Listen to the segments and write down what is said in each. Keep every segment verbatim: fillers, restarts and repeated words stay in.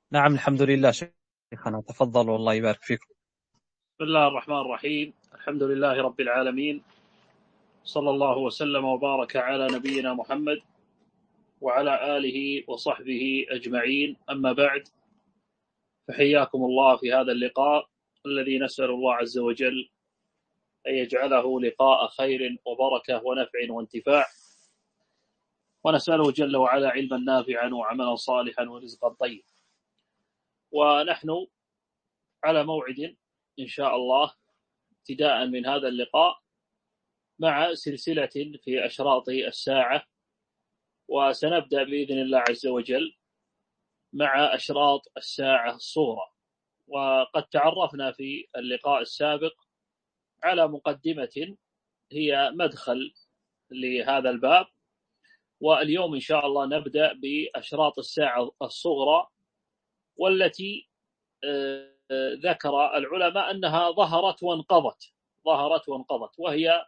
نعم، الحمد لله شيخنا، تفضل والله يبارك فيكم. بسم الله الرحمن الرحيم. الحمد لله رب العالمين، صلى الله وسلم وبارك على نبينا محمد وعلى آله وصحبه أجمعين، أما بعد، فحياكم الله في هذا اللقاء الذي نسأل الله عز وجل أن يجعله لقاء خير وبركة ونفع وانتفاع، ونسأله جل وعلا علما نافعا وعملا صالحا ورزقا طيبا. ونحن على موعد إن شاء الله ابتداء من هذا اللقاء مع سلسلة في أشراط الساعة، وسنبدأ بإذن الله عز وجل مع أشراط الساعة الصغرى. وقد تعرفنا في اللقاء السابق على مقدمة هي مدخل لهذا الباب، واليوم إن شاء الله نبدأ بأشراط الساعة الصغرى، والتي ذكر العلماء أنها ظهرت وانقضت ظهرت وانقضت وهي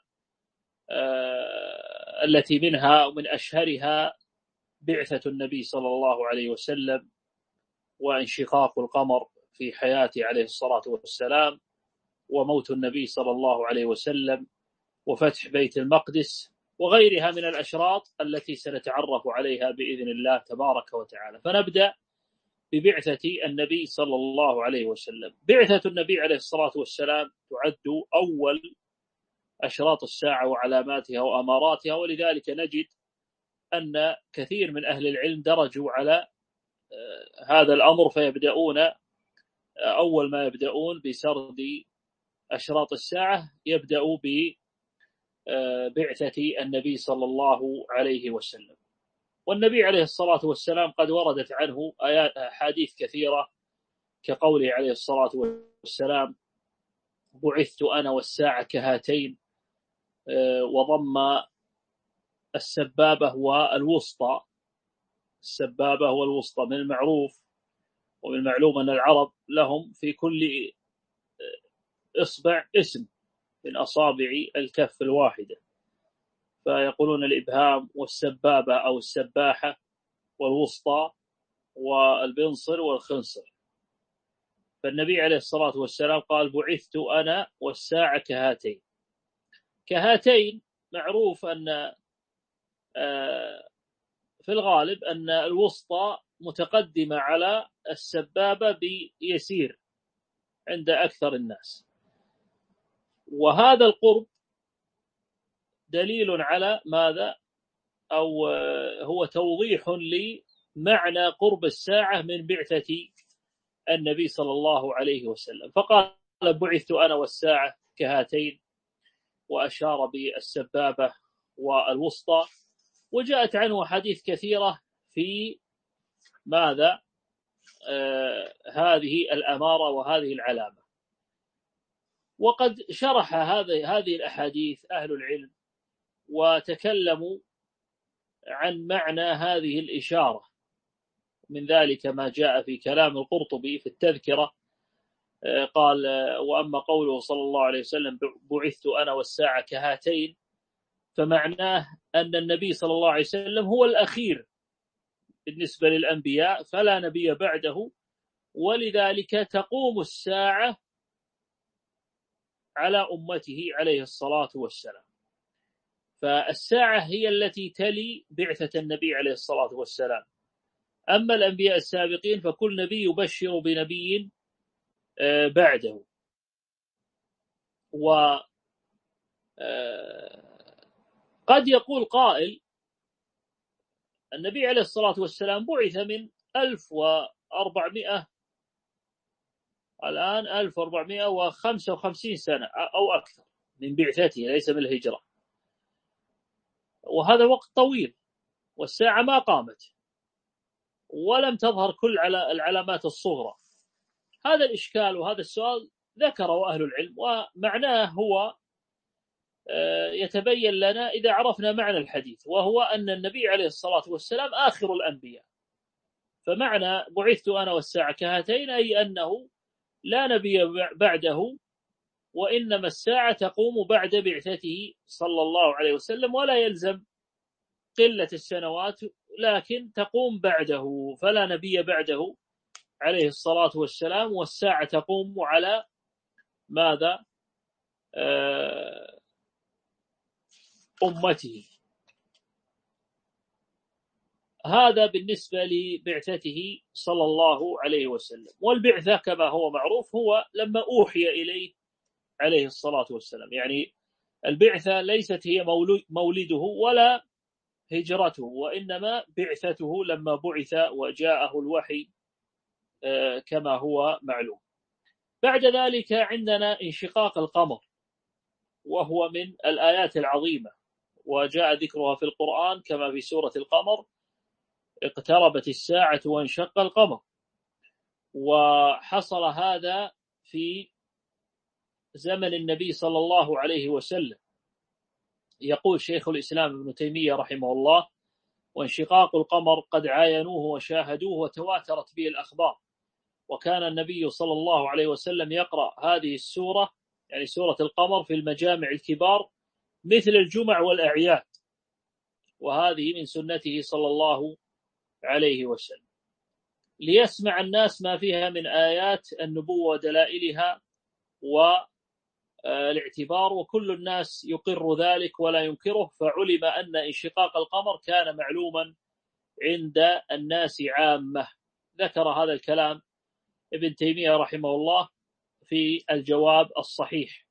التي منها ومن أشهرها بعثة النبي صلى الله عليه وسلم، وانشقاق القمر في حياته عليه الصلاة والسلام، وموت النبي صلى الله عليه وسلم، وفتح بيت المقدس، وغيرها من الأشراط التي سنتعرف عليها بإذن الله تبارك وتعالى. فنبدأ ببعثة النبي صلى الله عليه وسلم. بعثة النبي عليه الصلاة والسلام تعد أول أشراط الساعة وعلاماتها وأماراتها، ولذلك نجد أن كثير من أهل العلم درجوا على هذا الأمر، فيبدأون أول ما يبدأون بسرد أشراط الساعة يبدأوا ببعثة النبي صلى الله عليه وسلم. والنبي عليه الصلاة والسلام قد وردت عنه آيات أحاديث كثيرة، كقوله عليه الصلاة والسلام: بعثت أنا والساعة كهاتين، وضم السبابة والوسطى. السبابة والوسطى من المعروف ومن المعلوم أن العرب لهم في كل إصبع اسم من أصابع الكف الواحدة، فيقولون الإبهام والسبابة أو السباحة والوسطى والبنصر والخنصر. فالنبي عليه الصلاة والسلام قال: بعثت أنا والساعة كهاتين. كهاتين معروف أن في الغالب أن الوسطى متقدمة على السبابة بيسير عند أكثر الناس، وهذا القرب دليل على ماذا؟ أو هو توضيح لمعنى قرب الساعة من بعثة النبي صلى الله عليه وسلم. فقال: بعثت أنا والساعة كهاتين، وأشار بالسبابة والوسطى. وجاءت عنه حديث كثيرة في ماذا؟ آه هذه الأمارة وهذه العلامة. وقد شرح هذه هذه الأحاديث أهل العلم وتكلموا عن معنى هذه الإشارة، من ذلك ما جاء في كلام القرطبي في التذكرة، قال: وأما قوله صلى الله عليه وسلم: بعثت أنا والساعة كهاتين، فمعناه أن النبي صلى الله عليه وسلم هو الأخير بالنسبة للأنبياء، فلا نبي بعده، ولذلك تقوم الساعة على أمته عليه الصلاة والسلام. فالساعة هي التي تلي بعثة النبي عليه الصلاة والسلام. أما الأنبياء السابقين فكل نبي يبشر بنبي بعده. وقد يقول قائل: النبي عليه الصلاة والسلام بعث من ألف وأربعمائة الآن ألف وأربعمائة وخمسة وخمسين سنة أو أكثر من بعثته، ليس من الهجرة، وهذا وقت طويل، والساعة ما قامت ولم تظهر كل على العلامات الصغرى. هذا الإشكال وهذا السؤال ذكره أهل العلم، ومعناه هو يتبين لنا إذا عرفنا معنى الحديث، وهو أن النبي عليه الصلاة والسلام آخر الأنبياء. فمعنى بعثت أنا والساعة كهاتين أي أنه لا نبي بعده، وإنما الساعة تقوم بعد بعثته صلى الله عليه وسلم، ولا يلزم قلة السنوات، لكن تقوم بعده، فلا نبي بعده عليه الصلاة والسلام، والساعة تقوم على ماذا؟ أمته. هذا بالنسبة لبعثته صلى الله عليه وسلم. والبعثة كما هو معروف هو لما أوحي إليه عليه الصلاة والسلام، يعني البعثة ليست هي مولده ولا هجرته، وإنما بعثته لما بعث وجاءه الوحي كما هو معلوم. بعد ذلك عندنا انشقاق القمر، وهو من الآيات العظيمة، وجاء ذكرها في القرآن كما في سورة القمر: اقتربت الساعة وانشق القمر. وحصل هذا في زمن النبي صلى الله عليه وسلم. يقول شيخ الإسلام ابن تيمية رحمه الله: وانشقاق القمر قد عاينوه وشاهدوه وتواترت به الأخبار. وكان النبي صلى الله عليه وسلم يقرأ هذه السورة، يعني سورة القمر، في المجامع الكبار مثل الجمع والأعياد، وهذه من سنته صلى الله عليه وسلم، ليسمع الناس ما فيها من آيات النبوة ودلائلها والاعتبار، وكل الناس يقر ذلك ولا ينكره. فعلم أن انشقاق القمر كان معلوما عند الناس عامة. ذكر هذا الكلام ابن تيمية رحمه الله في الجواب الصحيح.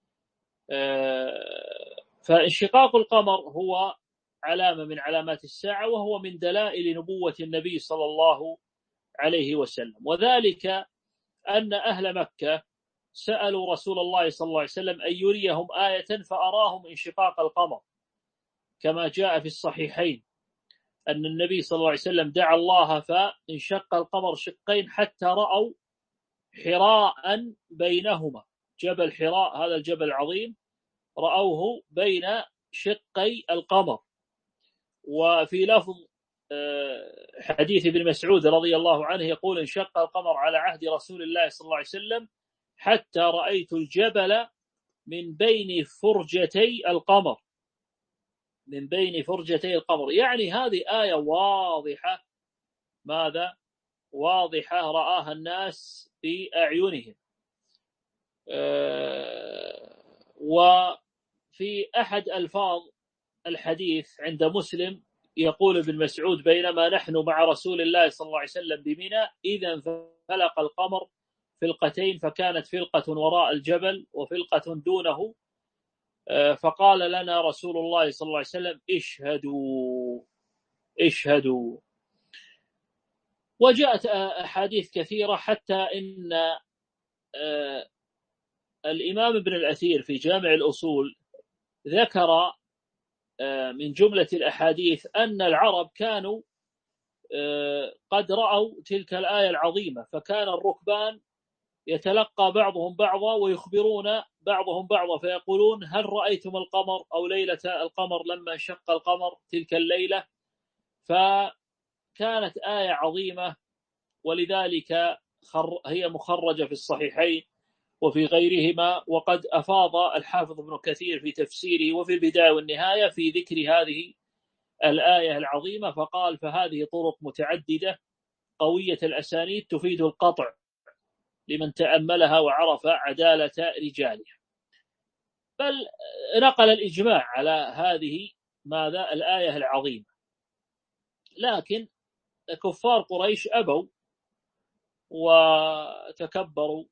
فانشقاق القمر هو علامة من علامات الساعة، وهو من دلائل نبوة النبي صلى الله عليه وسلم. وذلك أن أهل مكة سألوا رسول الله صلى الله عليه وسلم أن يريهم آية فأراهم انشقاق القمر، كما جاء في الصحيحين أن النبي صلى الله عليه وسلم دعا الله فانشق القمر شقين حتى رأوا حراء بينهما، جبل حراء هذا الجبل العظيم رأوه بين شقي القمر. وفي لفظ حديث ابن مسعود رضي الله عنه يقول: انشق القمر على عهد رسول الله صلى الله عليه وسلم حتى رأيت الجبل من بين فرجتي القمر، من بين فرجتي القمر. يعني هذه آية واضحة، ماذا؟ واضحة رآها الناس بأعينهم. وفي أحد ألفاظ الحديث عند مسلم يقول ابن مسعود: بينما نحن مع رسول الله صلى الله عليه وسلم بمنى إذا انفلق القمر فلقتين، فكانت فلقة وراء الجبل وفلقة دونه، فقال لنا رسول الله صلى الله عليه وسلم: اشهدوا اشهدوا. وجاءت أحاديث كثيرة، حتى إن الإمام ابن الأثير في جامع الأصول ذكر من جملة الأحاديث أن العرب كانوا قد رأوا تلك الآية العظيمة، فكان الركبان يتلقى بعضهم بعضا ويخبرون بعضهم بعضا فيقولون: هل رأيتم القمر أو ليلة القمر لما انشق القمر تلك الليلة؟ فكانت آية عظيمة، ولذلك هي مخرجة في الصحيحين وفي غيرهما. وقد أفاض الحافظ ابن كثير في تفسيره وفي البداية والنهاية في ذكر هذه الآية العظيمة، فقال: فهذه طرق متعددة قوية الأسانيد تفيد القطع لمن تأملها وعرف عدالة رجالها. بل نقل الإجماع على هذه ماذا؟ الآية العظيمة. لكن كفار قريش أبوا وتكبروا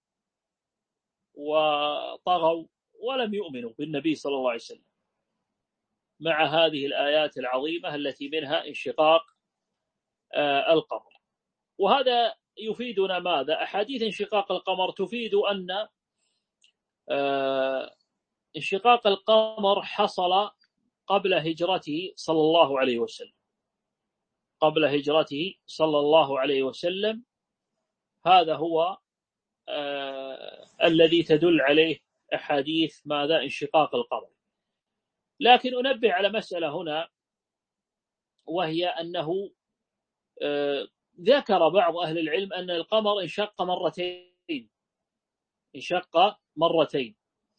وطغوا ولم يؤمنوا بالنبي صلى الله عليه وسلم مع هذه الآيات العظيمة التي منها انشقاق القمر. وهذا يفيدنا ماذا؟ أحاديث انشقاق القمر تفيد أن انشقاق القمر حصل قبل هجرته صلى الله عليه وسلم، قبل هجرته صلى الله عليه وسلم. هذا هو آه الذي تدل عليه أحاديث ماذا؟ انشقاق القمر. لكن أنبه على مسألة هنا، وهي أنه آه ذكر بعض أهل العلم أن القمر انشق مرتين، انشق مرتين.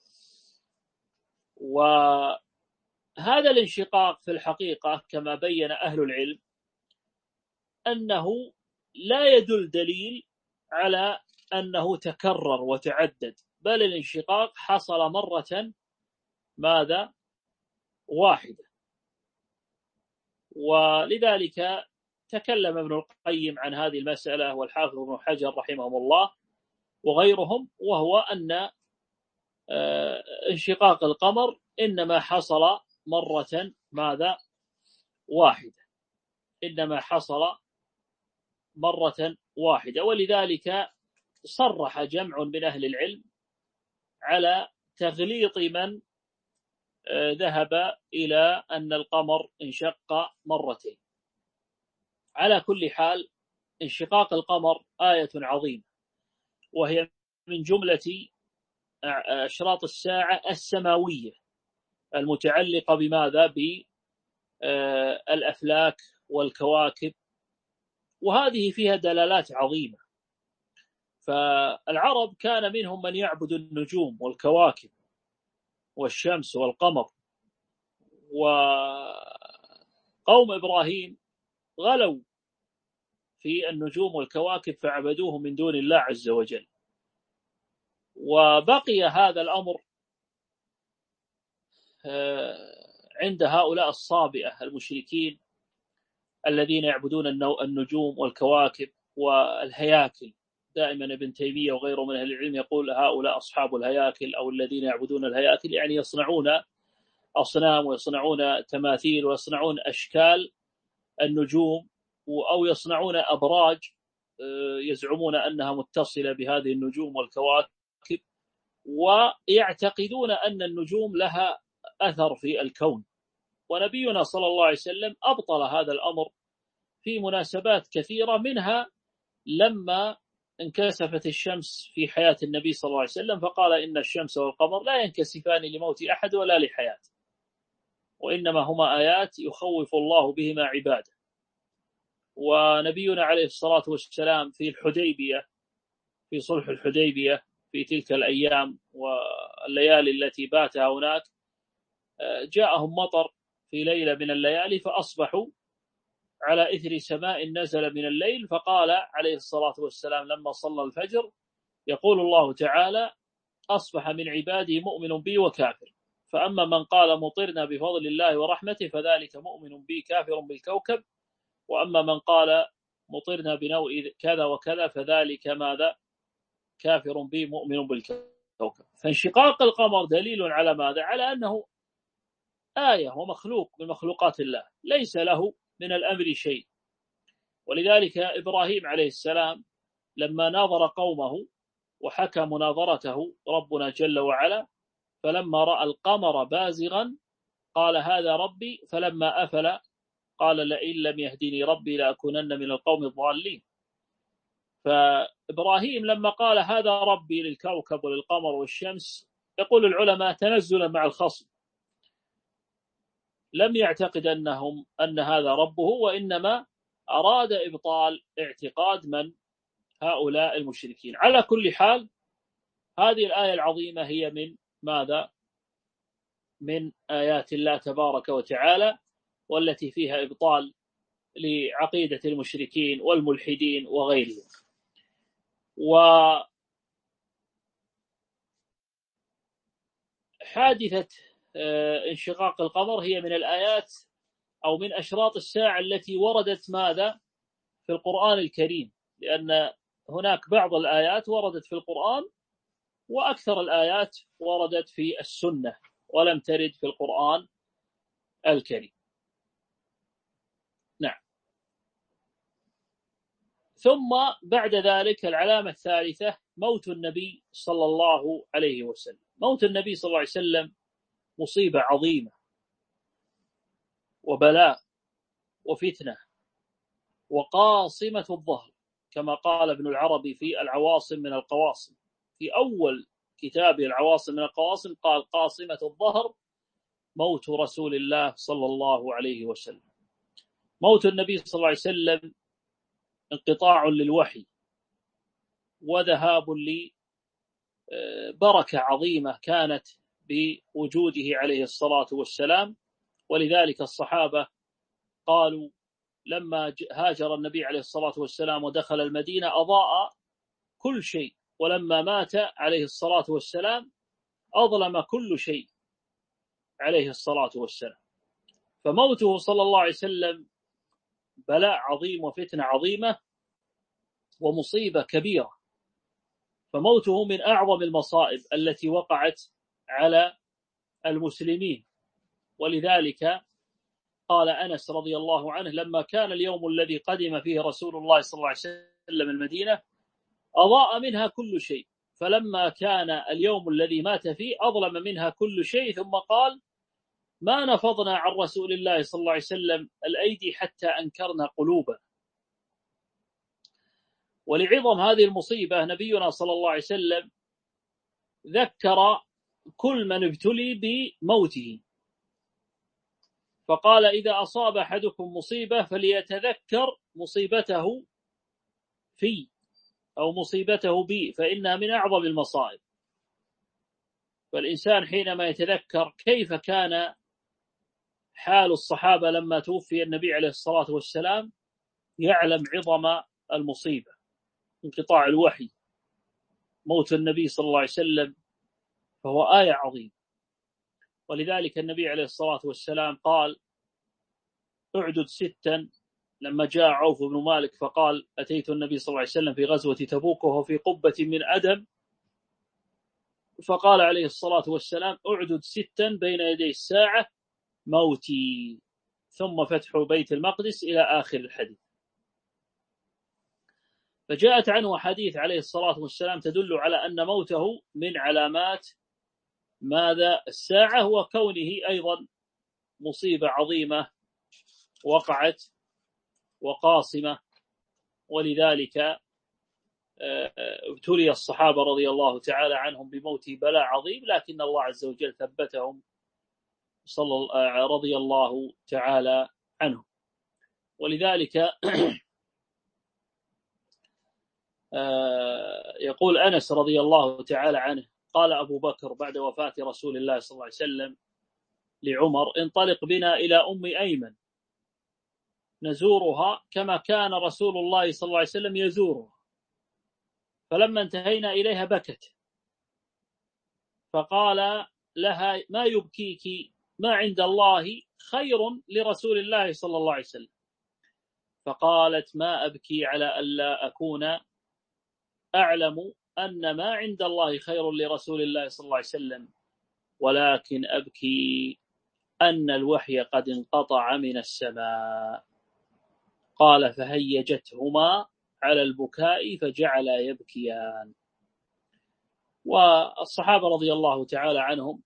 وهذا الانشقاق في الحقيقة كما بين أهل العلم أنه لا يدل دليل على أنه تكرر وتعدد، بل الانشقاق حصل مرة ماذا واحدة. ولذلك تكلم ابن القيم عن هذه المسألة والحافظ ابن حجر رحمهم الله وغيرهم، وهو أن انشقاق القمر إنما حصل مرة ماذا واحدة، إنما حصل مرة واحدة. ولذلك صرح جمع من أهل العلم على تغليط من ذهب إلى أن القمر انشق مرتين. على كل حال انشقاق القمر آية عظيمة، وهي من جملة أشراط الساعة السماوية المتعلقة بماذا؟ بالأفلاك والكواكب، وهذه فيها دلالات عظيمة. فالعرب كان منهم من يعبد النجوم والكواكب والشمس والقمر، وقوم إبراهيم غلوا في النجوم والكواكب فعبدوه من دون الله عز وجل. وبقي هذا الأمر عند هؤلاء الصابئة المشركين الذين يعبدون النجوم والكواكب والهياكل. دائما ابن تيمية وغيره من أهل العلم يقول هؤلاء أصحاب الهياكل أو الذين يعبدون الهياكل، يعني يصنعون أصنام ويصنعون تماثيل ويصنعون أشكال النجوم، أو يصنعون أبراج يزعمون أنها متصلة بهذه النجوم والكواكب، ويعتقدون أن النجوم لها أثر في الكون. ونبينا صلى الله عليه وسلم أبطل هذا الأمر في مناسبات كثيرة، منها لما انكسفت الشمس في حياة النبي صلى الله عليه وسلم فقال إن الشمس والقمر لا ينكسفان لموت أحد ولا لحياة، وإنما هما آيات يخوف الله بهما عباده. ونبينا عليه الصلاة والسلام في الحديبية، في صلح الحديبية، في تلك الأيام والليالي التي باتها هناك، جاءهم مطر في ليلة من الليالي فأصبحوا على إثر سماء نزل من الليل، فقال عليه الصلاة والسلام لما صلى الفجر يقول الله تعالى أصبح من عبادي مؤمن بي وكافر، فأما من قال مطرنا بفضل الله ورحمته فذلك مؤمن بي كافر بالكوكب، وأما من قال مطرنا بنوء كذا وكذا فذلك ماذا؟ كافر بي مؤمن بالكوكب. فانشقاق القمر دليل على ماذا؟ على أنه آية ومخلوق من مخلوقات الله، ليس له من الأمر شيء. ولذلك إبراهيم عليه السلام لما ناظر قومه وحكى مناظرته ربنا جل وعلا، فلما رأى القمر بازغا قال هذا ربي، فلما أفل قال لئن لم يهدني ربي لأكونن من القوم الضالين. فإبراهيم لما قال هذا ربي للكوكب وللقمر والشمس، يقول العلماء تنزلا مع الخصم، لم يعتقد أنهم أن هذا ربه، وإنما أراد إبطال اعتقاد من؟ هؤلاء المشركين. على كل حال هذه الآية العظيمة هي من ماذا؟ من آيات الله تبارك وتعالى، والتي فيها إبطال لعقيدة المشركين والملحدين وغيرهم. وحادثة انشقاق القمر هي من الآيات أو من أشراط الساعة التي وردت ماذا؟ في القرآن الكريم، لأن هناك بعض الآيات وردت في القرآن وأكثر الآيات وردت في السنة ولم ترد في القرآن الكريم. نعم. ثم بعد ذلك العلامة الثالثة موت النبي صلى الله عليه وسلم. موت النبي صلى الله عليه وسلم مصيبة عظيمة وبلاء وفتنة وقاصمة الظهر، كما قال ابن العربي في العواصم من القواصم، في أول كتاب العواصم من القواصم قال قاصمة الظهر موت رسول الله صلى الله عليه وسلم. موت النبي صلى الله عليه وسلم انقطاع للوحي وذهاب لبركة عظيمة كانت بوجوده عليه الصلاة والسلام. ولذلك الصحابة قالوا لما هاجر النبي عليه الصلاة والسلام ودخل المدينة أضاء كل شيء، ولما مات عليه الصلاة والسلام أظلم كل شيء عليه الصلاة والسلام. فموته صلى الله عليه وسلم بلاء عظيم وفتنة عظيمة ومصيبة كبيرة، فموته من أعظم المصائب التي وقعت على المسلمين. ولذلك قال أنس رضي الله عنه: لما كان اليوم الذي قدم فيه رسول الله صلى الله عليه وسلم المدينة أضاء منها كل شيء، فلما كان اليوم الذي مات فيه أظلم منها كل شيء، ثم قال: ما نفضنا عن رسول الله صلى الله عليه وسلم الأيدي حتى أنكرنا قلوبا. ولعظم هذه المصيبة نبينا صلى الله عليه وسلم ذكر كل من ابتلي بموته، فقال: إذا أصاب أحدكم مصيبة فليتذكر مصيبته في أو مصيبته بي، فإنها من أعظم المصائب. فالإنسان حينما يتذكر كيف كان حال الصحابة لما توفي النبي عليه الصلاة والسلام يعلم عظم المصيبة، انقطاع الوحي، موت النبي صلى الله عليه وسلم، فهو آية عظيمة. ولذلك النبي عليه الصلاة والسلام قال: اعدد ستا. لما جاء عوف بن مالك فقال: أتيت النبي صلى الله عليه وسلم في غزوة تبوك وهو في قبة من أدم، فقال عليه الصلاة والسلام: اعدد ستا بين يدي الساعة، موتي ثم فتح بيت المقدس إلى آخر الحديث. فجاءت عنه حديث عليه الصلاة والسلام تدل على أن موته من علامات ماذا؟ الساعة، وكونه أيضا مصيبة عظيمة وقعت وقاصمة. ولذلك ابتلي الصحابة رضي الله تعالى عنهم بموته بلاء عظيم، لكن الله عز وجل ثبتهم صلى رضي الله تعالى عنهم. ولذلك يقول أنس رضي الله تعالى عنه: قال أبو بكر بعد وفاة رسول الله صلى الله عليه وسلم لعمر: انطلق بنا إلى أم أيمن نزورها كما كان رسول الله صلى الله عليه وسلم يزورها. فلما انتهينا إليها بكت، فقال لها: ما يبكيك؟ ما عند الله خير لرسول الله صلى الله عليه وسلم. فقالت: ما أبكي على ألا أكون أعلم أن ما عند الله خير لرسول الله صلى الله عليه وسلم، ولكن أبكي أن الوحي قد انقطع من السماء. قال: فهيجتهما على البكاء فجعلا يبكيان. والصحابة رضي الله تعالى عنهم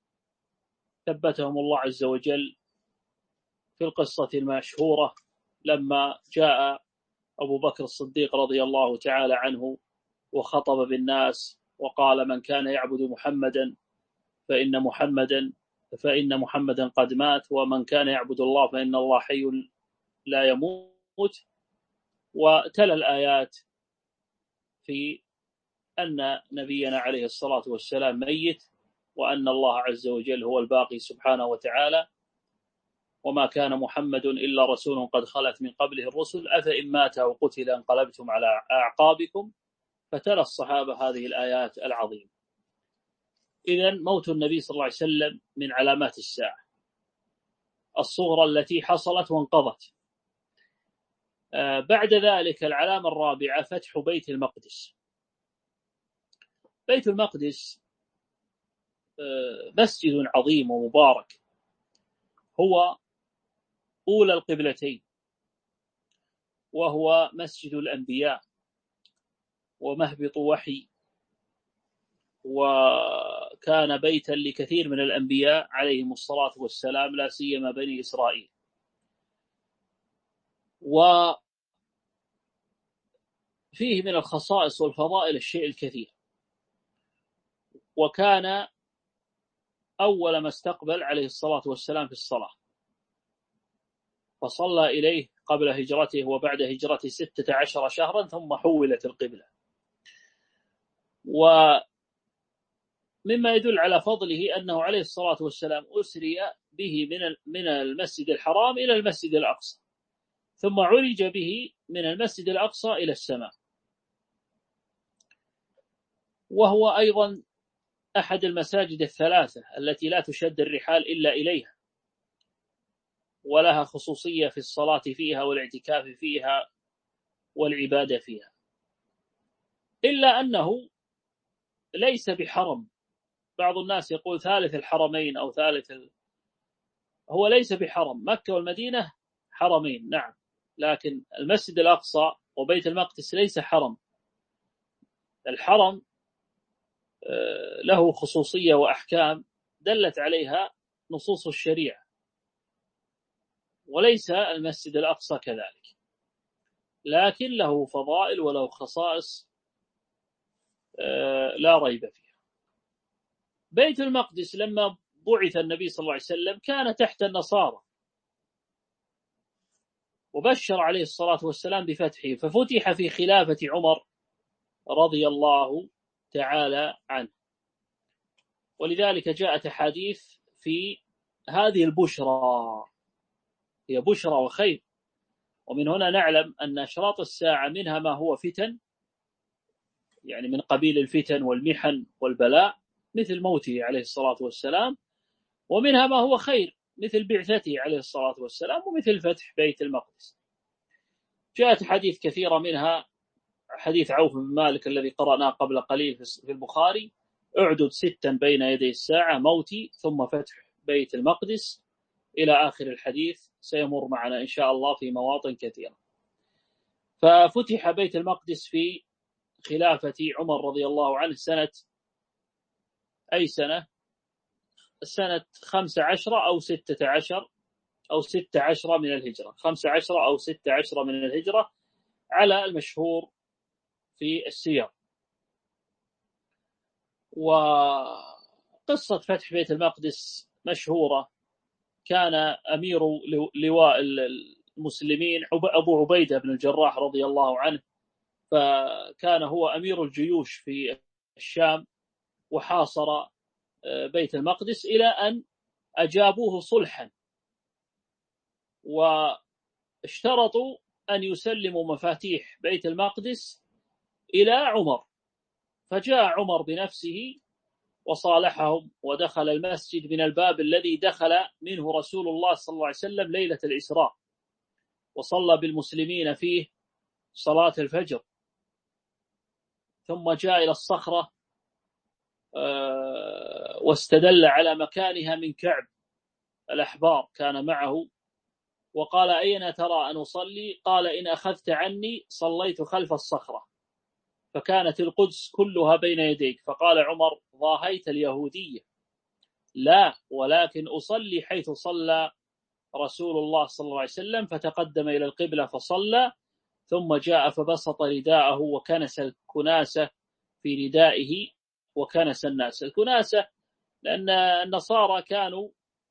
ثبتهم الله عز وجل في القصة المشهورة لما جاء أبو بكر الصديق رضي الله تعالى عنه وخطب بالناس وقال: من كان يعبد محمدا فإن محمدا فإن محمدا قد مات، ومن كان يعبد الله فإن الله حي لا يموت. وتلا الآيات في أن نبينا عليه الصلاة والسلام ميت، وأن الله عز وجل هو الباقي سبحانه وتعالى، وما كان محمد إلا رسول قد خلت من قبله الرسل أفإن مات أو قتل انقلبتم على أعقابكم. فتلا الصحابة هذه الآيات العظيمة. إذن موت النبي صلى الله عليه وسلم من علامات الساعة الصغرى التي حصلت وانقضت. آه بعد ذلك العلامة الرابعة فتح بيت المقدس. بيت المقدس آه مسجد عظيم ومبارك، هو أولى القبلتين، وهو مسجد الأنبياء ومهبط وحي، وكان بيتا لكثير من الأنبياء عليهم الصلاة والسلام، لا سيما بني إسرائيل. وفيه من الخصائص والفضائل الشيء الكثير. وكان أول ما استقبل عليه الصلاة والسلام في الصلاة، فصلى إليه قبل هجرته وبعد هجرته ستة عشر شهرا، ثم حولت القبلة. ومما يدل على فضله أنه عليه الصلاة والسلام أسري به من المسجد الحرام إلى المسجد الأقصى، ثم عرج به من المسجد الأقصى إلى السماء. وهو أيضا أحد المساجد الثلاثة التي لا تشد الرحال إلا إليها، ولها خصوصية في الصلاة فيها والاعتكاف فيها والعبادة فيها، إلا أنه ليس بحرم. بعض الناس يقول ثالث الحرمين أو ثالث ال... هو ليس بحرم. مكة والمدينة حرمين نعم، لكن المسجد الأقصى وبيت المقدس ليس حرم. الحرم له خصوصية وأحكام دلت عليها نصوص الشريعة، وليس المسجد الأقصى كذلك، لكن له فضائل وله خصائص لا ريب فيها. بيت المقدس لما بعث النبي صلى الله عليه وسلم كان تحت النصارى، وبشر عليه الصلاة والسلام بفتحه، ففتح في خلافة عمر رضي الله تعالى عنه. ولذلك جاءت أحاديث في هذه البشرى، هي بشرى وخير. ومن هنا نعلم أن أشراط الساعة منها ما هو فتن، يعني من قبيل الفتن والمحن والبلاء مثل موته عليه الصلاة والسلام، ومنها ما هو خير مثل بعثته عليه الصلاة والسلام ومثل فتح بيت المقدس. جاءت حديث كثيرة، منها حديث عوف بن مالك الذي قرأناه قبل قليل في البخاري: اعدد ستا بين يدي الساعة، موتي ثم فتح بيت المقدس، إلى آخر الحديث، سيمر معنا إن شاء الله في مواطن كثيرة. ففتح بيت المقدس في خلافة عمر رضي الله عنه سنة أي سنة؟ سنة خمس عشر أو ستة عشر أو ستة عشر من الهجرة، خمس عشر أو ستة عشر من الهجرة على المشهور في السير. وقصة فتح بيت المقدس مشهورة. كان أمير لواء المسلمين أبو عبيدة بن الجراح رضي الله عنه، فكان هو أمير الجيوش في الشام، وحاصر بيت المقدس إلى أن أجابوه صلحا، واشترطوا أن يسلموا مفاتيح بيت المقدس إلى عمر. فجاء عمر بنفسه وصالحهم، ودخل المسجد من الباب الذي دخل منه رسول الله صلى الله عليه وسلم ليلة الإسراء، وصلى بالمسلمين فيه صلاة الفجر. ثم جاء إلى الصخرة واستدل على مكانها من كعب الأحبار، كان معه، وقال: أين ترى أن أصلي؟ قال: إن أخذت عني صليت خلف الصخرة، فكانت القدس كلها بين يديك. فقال عمر: ضاهيت اليهودية. لا، ولكن أصلي حيث صلى رسول الله صلى الله عليه وسلم. فتقدم إلى القبلة فصلى، ثم جاء فبسط رداءه وكنس الكناسة في ردائه وكنس الناس. الكناسة لأن النصارى كانوا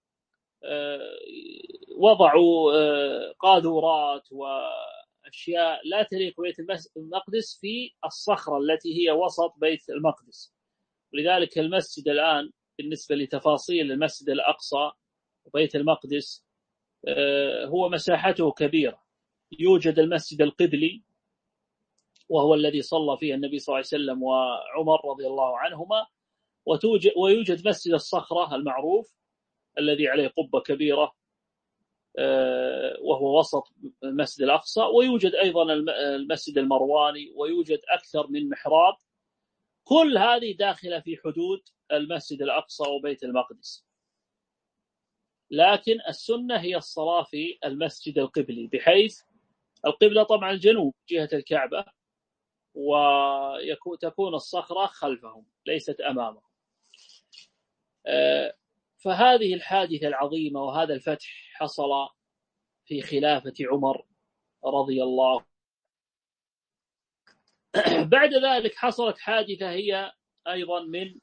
وضعوا قاذورات وأشياء لا تليق بيت المقدس في الصخرة التي هي وسط بيت المقدس. ولذلك المسجد الآن بالنسبة لتفاصيل المسجد الأقصى وبيت المقدس هو مساحته كبيرة. يوجد المسجد القبلي وهو الذي صلى فيه النبي صلى الله عليه وسلم وعمر رضي الله عنهما، ويوجد مسجد الصخرة المعروف الذي عليه قبة كبيرة وهو وسط المسجد الأقصى، ويوجد أيضا المسجد المرواني، ويوجد أكثر من محراب. كل هذه داخلة في حدود المسجد الأقصى وبيت المقدس، لكن السنة هي الصلاة في المسجد القبلي، بحيث القبلة طبعا الجنوب جهة الكعبة، وتكون الصخرة خلفهم ليست أمامهم. فهذه الحادثة العظيمة وهذا الفتح حصل في خلافة عمر رضي الله. بعد ذلك حصلت حادثة هي أيضا من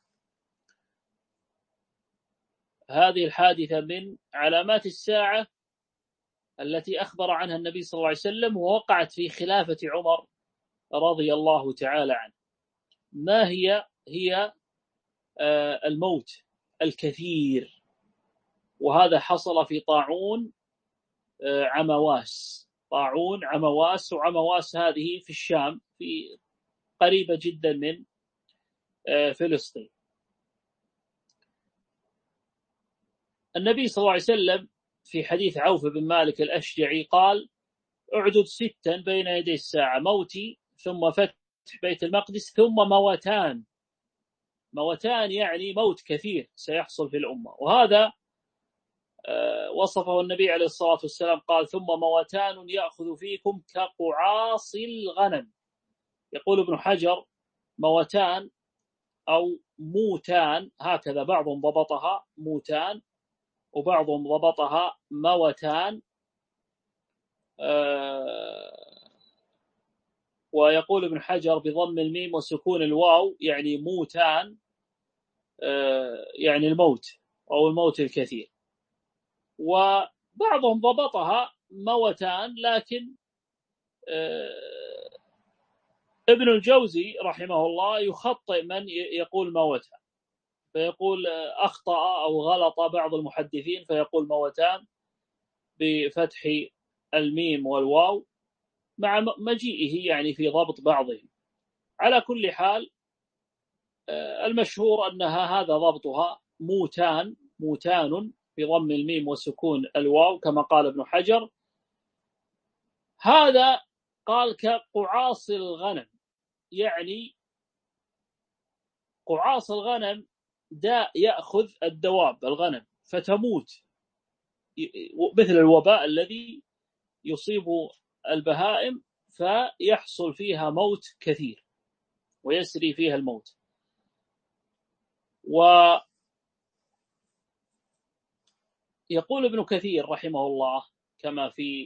هذه الحادثة من علامات الساعة التي أخبر عنها النبي صلى الله عليه وسلم، ووقعت في خلافة عمر رضي الله تعالى عنه. ما هي؟ هي الموت الكثير، وهذا حصل في طاعون عمواس. طاعون عمواس، وعمواس هذه في الشام، في قريبة جدا من فلسطين. النبي صلى الله عليه وسلم في حديث عوف بن مالك الأشجعي قال: اعدد ستا بين يدي الساعة: موتي، ثم فتح بيت المقدس، ثم موتان. موتان يعني موت كثير سيحصل في الأمة. وهذا وصفه النبي عليه الصلاة والسلام قال: ثم موتان يأخذ فيكم كقعاص الغنم. يقول ابن حجر: موتان أو موتان، هكذا بعضهم ضبطها موتان وبعضهم ضبطها موتان. آه ويقول ابن حجر بضم الميم وسكون الواو يعني موتان، آه يعني الموت أو الموت الكثير. وبعضهم ضبطها موتان، لكن آه ابن الجوزي رحمه الله يخطئ من يقول موتان، فيقول أخطأ أو غلط بعض المحدثين فيقول موتان بفتح الميم والواو مع مجيئه يعني في ضبط بعضهم. على كل حال المشهور أنها هذا ضبطها موتان، موتان بضم الميم وسكون الواو كما قال ابن حجر. هذا قال كقعاص الغنم، يعني قعاص الغنم داء يأخذ الدواب الغنم فتموت، مثل الوباء الذي يصيب البهائم فيحصل فيها موت كثير ويسري فيها الموت. ويقول ابن كثير رحمه الله كما في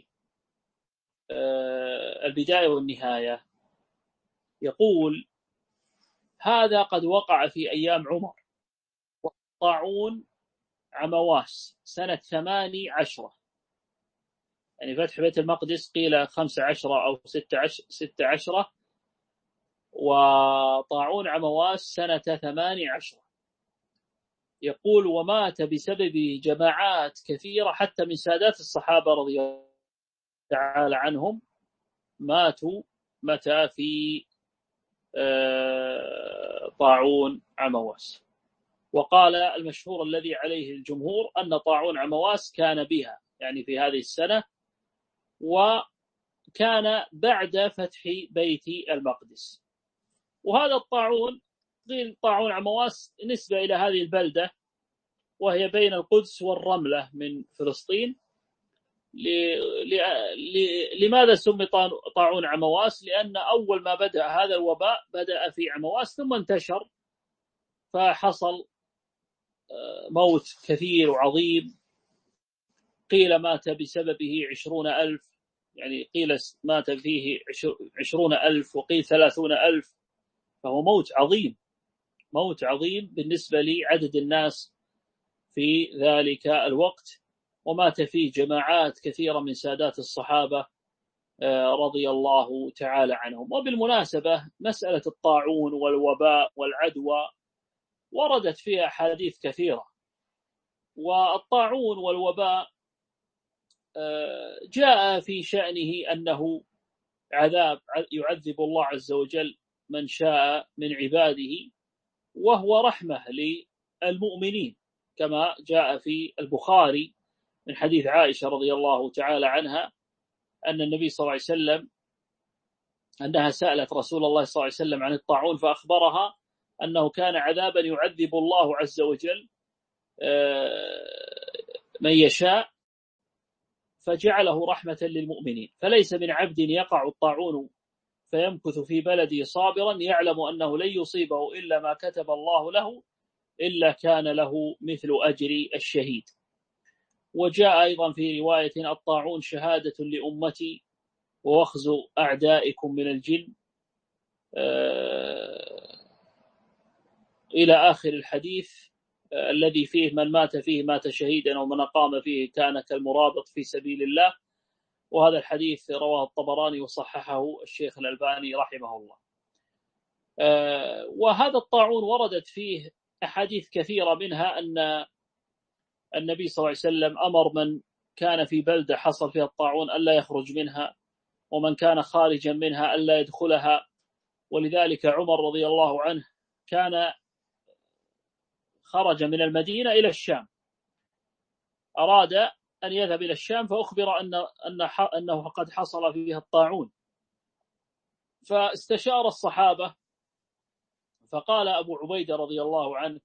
البداية والنهاية، يقول: هذا قد وقع في أيام عمر وطاعون عمواس سنة ثماني عشرة، يعني فتح بيت المقدس قيل خمسة عشرة أو ستة عشرة، وطاعون عمواس سنة ثماني عشرة. يقول: ومات بسبب جماعات كثيرة حتى من سادات الصحابة رضي الله تعالى عنهم ماتوا متى في طاعون عمواس. وقال المشهور الذي عليه الجمهور أن طاعون عمواس كان بها، يعني في هذه السنة، وكان بعد فتح بيت المقدس. وهذا الطاعون قيل طاعون عمواس نسبة إلى هذه البلدة وهي بين القدس والرملة من فلسطين. لماذا سمي طاعون عمواس؟ لأن أول ما بدأ هذا الوباء بدأ في عمواس ثم انتشر فحصل موت كثير وعظيم. قيل مات بسببه عشرون ألف، يعني قيل مات فيه عشرون ألف وقيل ثلاثون ألف، فهو موت عظيم، موت عظيم بالنسبة لعدد الناس في ذلك الوقت. ومات فيه جماعات كثيرة من سادات الصحابة رضي الله تعالى عنهم. وبالمناسبة مسألة الطاعون والوباء والعدوى وردت فيها أحاديث كثيرة. والطاعون والوباء جاء في شأنه أنه عذاب يعذب الله عز وجل من شاء من عباده، وهو رحمة للمؤمنين كما جاء في البخاري من حديث عائشة رضي الله تعالى عنها أن النبي صلى الله عليه وسلم أنها سألت رسول الله صلى الله عليه وسلم عن الطاعون فأخبرها أنه كان عذابا يعذب الله عز وجل من يشاء فجعله رحمة للمؤمنين. فليس من عبد يقع الطاعون فيمكث في بلده صابرا يعلم أنه لن يصيبه إلا ما كتب الله له إلا كان له مثل أجر الشهيد. وجاء أيضا في رواية: الطاعون شهادة لأمتي ووخز أعدائكم من الجن، إلى آخر الحديث الذي فيه من مات فيه مات شهيدا ومن قام فيه كان كالمرابط في سبيل الله. وهذا الحديث رواه الطبراني وصححه الشيخ الألباني رحمه الله. وهذا الطاعون وردت فيه أحاديث كثيرة، منها أن النبي صلى الله عليه وسلم أمر من كان في بلدة حصل فيها الطاعون ألا يخرج منها، ومن كان خارجا منها ألا يدخلها. ولذلك عمر رضي الله عنه كان خرج من المدينة إلى الشام، أراد أن يذهب إلى الشام، فأخبر أن أنه قد حصل فيها الطاعون، فاستشار الصحابة، فقال أبو عبيدة رضي الله عنه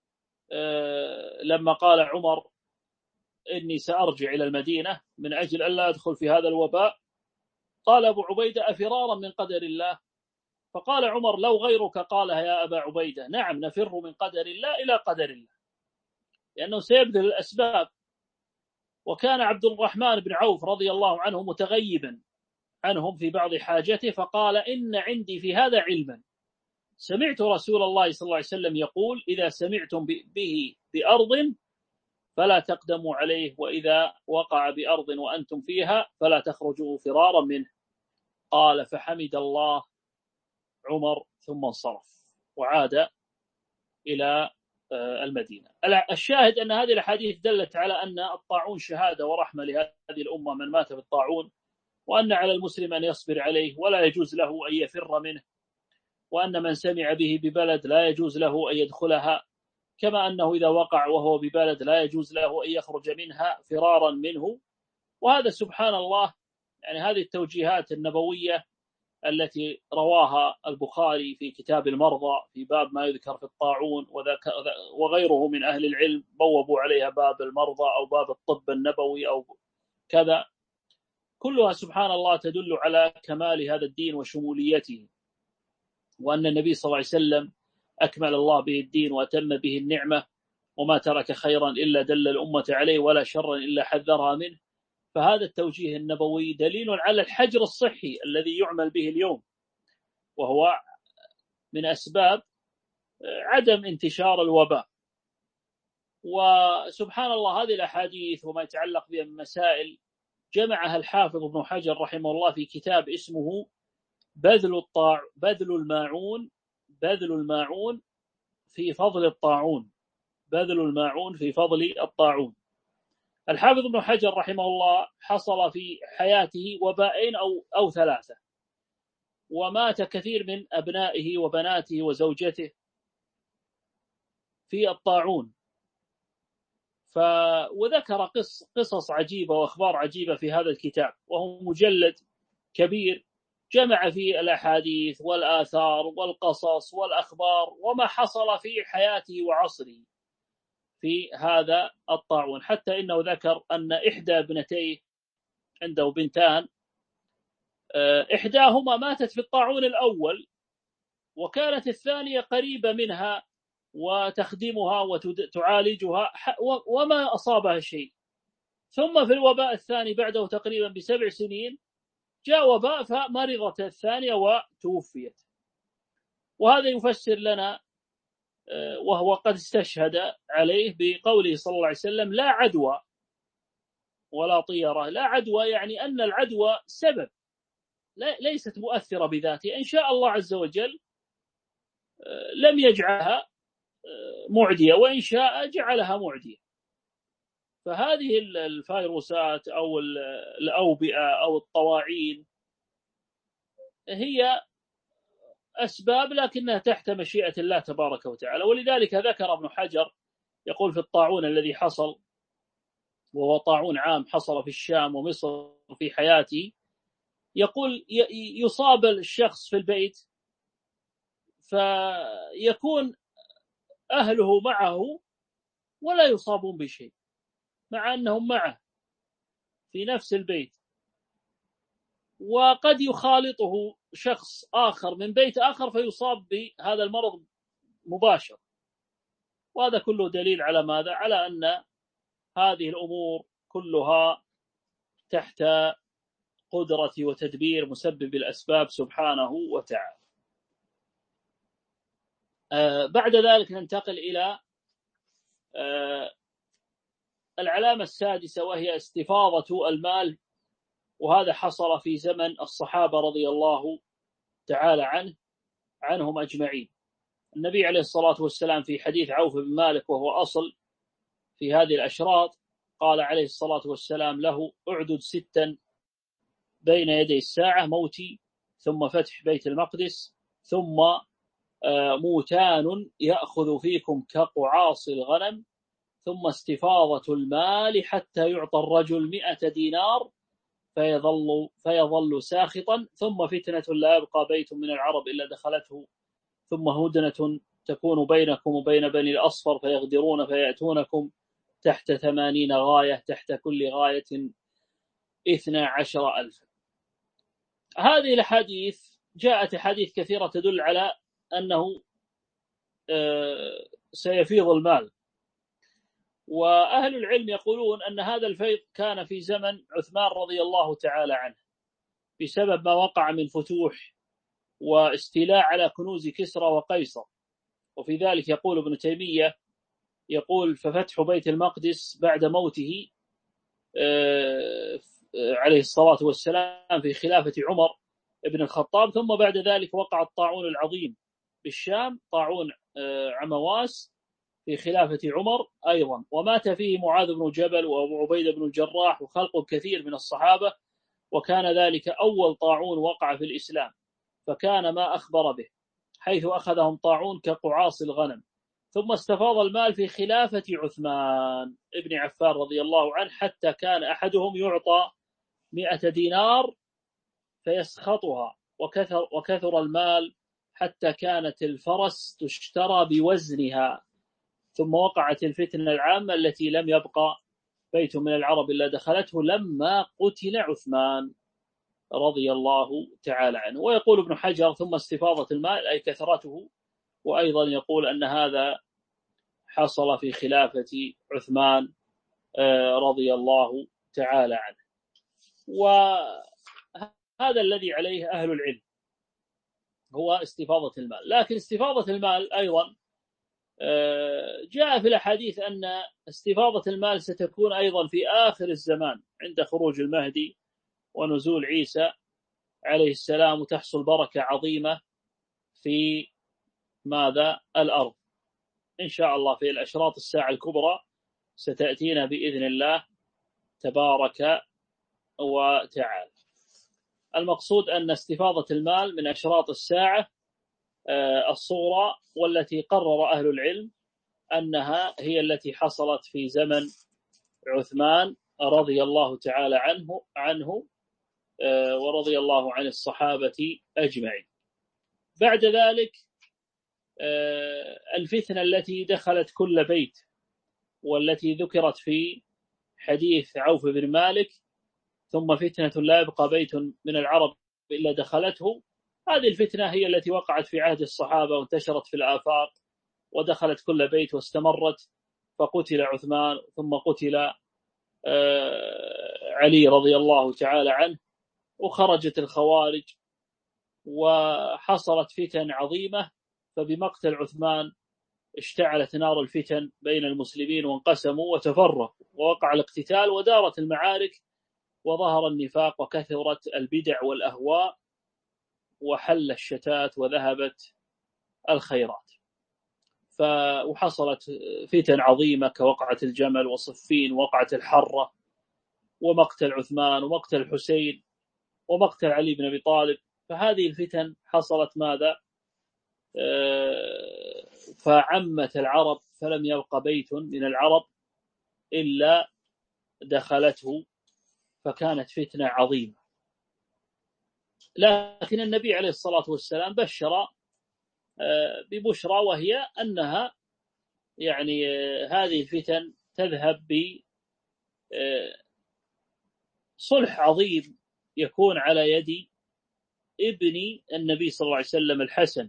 لما قال عمر إني سأرجع إلى المدينة من أجل أن لا أدخل في هذا الوباء، قال أبو عبيدة أفرارا من قدر الله؟ فقال عمر لو غيرك قالها يا أبا عبيدة نعم نفر من قدر الله إلى قدر الله، لأنه سيبذل الأسباب. وكان عبد الرحمن بن عوف رضي الله عنه متغيبا عنهم في بعض حاجته، فقال إن عندي في هذا علما، سمعت رسول الله صلى الله عليه وسلم يقول إذا سمعتم به بأرض فلا تقدموا عليه، وإذا وقع بأرض وأنتم فيها فلا تخرجوا فرارا منه. قال فحمد الله عمر ثم انصرف وعاد إلى المدينة. الشاهد أن هذه الحديث دلت على أن الطاعون شهادة ورحمة لهذه الأمة من مات بالطاعون، وأن على المسلم أن يصبر عليه ولا يجوز له أن يفر منه، وأن من سمع به ببلد لا يجوز له أن يدخلها، كما أنه إذا وقع وهو ببلد لا يجوز له أن يخرج منها فرارا منه. وهذا سبحان الله يعني هذه التوجيهات النبوية التي رواها البخاري في كتاب المرضى في باب ما يذكر في الطاعون، وغيره من أهل العلم بوبوا عليها باب المرضى أو باب الطب النبوي أو كذا، كلها سبحان الله تدل على كمال هذا الدين وشموليته، وأن النبي صلى الله عليه وسلم أكمل الله به الدين وأتم به النعمة، وما ترك خيرا إلا دل الأمة عليه ولا شرا إلا حذرها منه. فهذا التوجيه النبوي دليل على الحجر الصحي الذي يعمل به اليوم، وهو من أسباب عدم انتشار الوباء. وسبحان الله هذه الأحاديث وما يتعلق بها من مسائل جمعها الحافظ ابن حجر رحمه الله في كتاب اسمه بذل الطاع بذل الماعون بذل الماعون في فضل الطاعون بذل الماعون في فضل الطاعون. الحافظ ابن حجر رحمه الله حصل في حياته وبائين أو, أو ثلاثة، ومات كثير من أبنائه وبناته وزوجته في الطاعون. ف... وذكر قص... قصص عجيبة وأخبار عجيبة في هذا الكتاب، وهو مجلد كبير جمع فيه الأحاديث والآثار والقصص والأخبار وما حصل في حياته وعصره في هذا الطاعون، حتى إنه ذكر أن إحدى ابنتيه عنده بنتان، إحداهما ماتت في الطاعون الأول، وكانت الثانية قريبة منها وتخدمها وتعالجها وما أصابها شيء. ثم في الوباء الثاني بعده تقريبا بسبع سنين جاء وباء فمرضت الثانية وتوفيت. وهذا يفسر لنا وهو قد استشهد عليه بقوله صلى الله عليه وسلم لا عدوى ولا طيرة. لا عدوى يعني أن العدوى سبب ليست مؤثرة بذاتها، إن شاء الله عز وجل لم يجعلها معدية، وإن شاء جعلها معدية. فهذه الفيروسات أو الأوبئة أو الطواعين هي أسباب لكنها تحت مشيئة الله تبارك وتعالى. ولذلك ذكر ابن حجر يقول في الطاعون الذي حصل، وهو طاعون عام حصل في الشام ومصر في حياتي، يقول يصاب الشخص في البيت فيكون أهله معه ولا يصابون بشيء، مع أنهم معه في نفس البيت، وقد يخالطه شخص آخر من بيت آخر فيصاب بهذا المرض مباشر. وهذا كله دليل على ماذا؟ على أن هذه الأمور كلها تحت قدرة وتدبير مسبب الأسباب سبحانه وتعالى. آه بعد ذلك ننتقل إلى آه العلامة السادسة، وهي استفاضة المال، وهذا حصل في زمن الصحابة رضي الله تعالى عنه عنهم أجمعين. النبي عليه الصلاة والسلام في حديث عوف بن مالك وهو أصل في هذه الأشراط قال عليه الصلاة والسلام له اعدد ستا بين يدي الساعة: موتي، ثم فتح بيت المقدس، ثم موتان يأخذ فيكم كقعاص الغنم، ثم استفاضة المال حتى يعطى الرجل مئة دينار فيظل, فيظل ساخطا، ثم فتنة لا يبقى بيت من العرب إلا دخلته، ثم هدنة تكون بينكم وبين بني الأصفر فيغدرون فيأتونكم تحت ثمانين غاية، تحت كل غاية اثنا عشر ألف. هذه الحديث جاءت حديث كثيرة تدل على أنه سيفيض المال، وأهل العلم يقولون أن هذا الفيض كان في زمن عثمان رضي الله تعالى عنه بسبب ما وقع من فتوح واستيلاء على كنوز كسرى وقيصر. وفي ذلك يقول ابن تيمية، يقول ففتح بيت المقدس بعد موته عليه الصلاة والسلام في خلافة عمر ابن الخطاب، ثم بعد ذلك وقع الطاعون العظيم بالشام، طاعون عمواس في خلافة عمر أيضا، ومات فيه معاذ بن جبل وأبو عبيدة بن الجراح وخلق كثير من الصحابة، وكان ذلك أول طاعون وقع في الإسلام، فكان ما أخبر به حيث أخذهم طاعون كقعاص الغنم. ثم استفاض المال في خلافة عثمان ابن عفان رضي الله عنه، حتى كان أحدهم يعطى مئة دينار فيسخطها، وكثر, وكثر المال حتى كانت الفرس تشترى بوزنها. ثم وقعت الفتنة العامة التي لم يبقى بيت من العرب إلا دخلته لما قتل عثمان رضي الله تعالى عنه. ويقول ابن حجر ثم استفاضة المال أي كثرته، وأيضا يقول أن هذا حصل في خلافة عثمان رضي الله تعالى عنه. وهذا الذي عليه أهل العلم هو استفاضة المال. لكن استفاضة المال أيضا جاء في الأحاديث أن استفاضة المال ستكون أيضا في آخر الزمان عند خروج المهدي ونزول عيسى عليه السلام، وتحصل بركة عظيمة في ماذا الأرض إن شاء الله في الأشراط الساعة الكبرى ستأتينا بإذن الله تبارك وتعالى. المقصود أن استفاضة المال من أشراط الساعة الصغرى، والتي قرر أهل العلم أنها هي التي حصلت في زمن عثمان رضي الله تعالى عنه عنه ورضي الله عن الصحابة أجمعين. بعد ذلك الفتنة التي دخلت كل بيت والتي ذكرت في حديث عوف بن مالك، ثم فتنة لا يبقى بيت من العرب إلا دخلته. هذه الفتنة هي التي وقعت في عهد الصحابة وانتشرت في الآفاق ودخلت كل بيت واستمرت، فقتل عثمان ثم قتل علي رضي الله تعالى عنه، وخرجت الخوارج وحصلت فتن عظيمة. فبمقتل عثمان اشتعلت نار الفتن بين المسلمين وانقسموا وتفرقوا، ووقع الاقتتال ودارت المعارك وظهر النفاق وكثرت البدع والأهواء وحل الشتات وذهبت الخيرات. وحصلت فتن عظيمة كوقعة الجمل وصفين ووقعة الحرة ومقتل عثمان ومقتل الحسين ومقتل علي بن أبي طالب. فهذه الفتن حصلت ماذا؟ فعمت العرب، فلم يبق بيت من العرب إلا دخلته، فكانت فتنة عظيمة. لكن النبي عليه الصلاة والسلام بشر ببشرى، وهي أنها يعني هذه الفتن تذهب بصلح عظيم يكون على يد ابن النبي صلى الله عليه وسلم الحسن.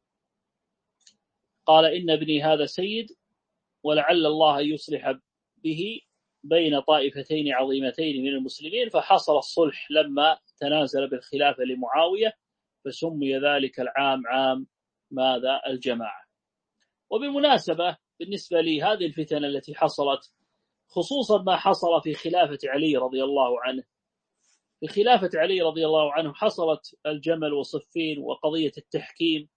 قال إن ابني هذا سيد ولعل الله يصلح به بين طائفتين عظيمتين من المسلمين. فحصل الصلح لما تنازل بالخلافة لمعاوية، فسمي ذلك العام عام ماذا؟ الجماعة. وبالمناسبة بالنسبة لي هذه الفتن التي حصلت، خصوصا ما حصل في خلافة علي رضي الله عنه، في خلافة علي رضي الله عنه حصلت الجمل وصفين وقضية التحكيم،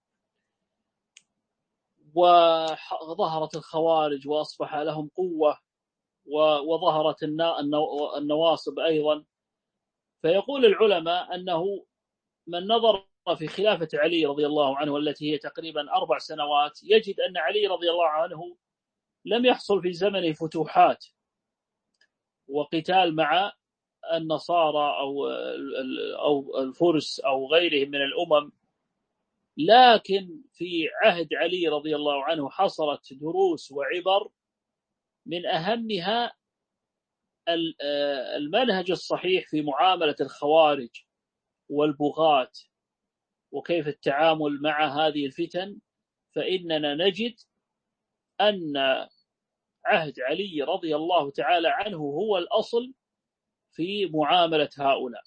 وظهرت الخوارج وأصبح لهم قوة، وظهرت النواصب أيضا. فيقول العلماء أنه من نظر في خلافة علي رضي الله عنه والتي هي تقريبا أربع سنوات، يجد أن علي رضي الله عنه لم يحصل في زمنه فتوحات وقتال مع النصارى أو أو الفرس أو غيرهم من الأمم، لكن في عهد علي رضي الله عنه حصلت دروس وعبر، من أهمها المنهج الصحيح في معاملة الخوارج والبغاة وكيف التعامل مع هذه الفتن. فإننا نجد أن عهد علي رضي الله تعالى عنه هو الأصل في معاملة هؤلاء،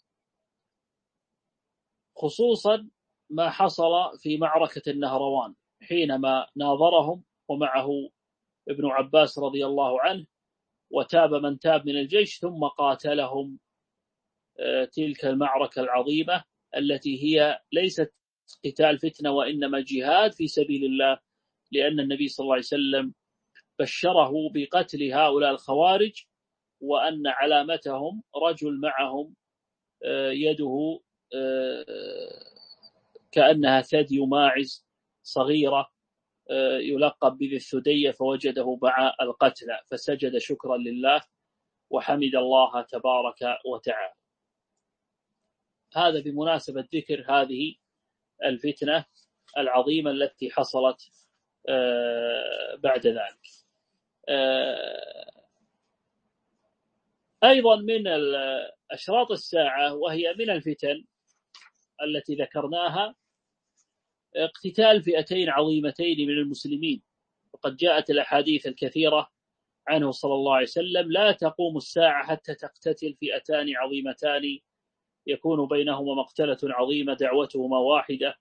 خصوصا ما حصل في معركة النهروان حينما ناظرهم ومعه ابن عباس رضي الله عنه، وتاب من تاب من الجيش ثم قاتلهم تلك المعركة العظيمة التي هي ليست قتال فتنة وإنما جهاد في سبيل الله، لأن النبي صلى الله عليه وسلم بشره بقتل هؤلاء الخوارج وأن علامتهم رجل معهم يده كأنها ثدي ماعز صغيرة يلقب بذي الثدية، فوجده مع القتلى فسجد شكرا لله وحمد الله تبارك وتعالى. هذا بمناسبة ذكر هذه الفتنة العظيمة التي حصلت بعد ذلك. أيضا من أشراط الساعة وهي من الفتن التي ذكرناها اقتتال فئتين عظيمتين من المسلمين، وقد جاءت الأحاديث الكثيرة عنه صلى الله عليه وسلم: لا تقوم الساعة حتى تقتتل فئتان عظيمتان يكون بينهما مقتلة عظيمة دعوتهما واحدة.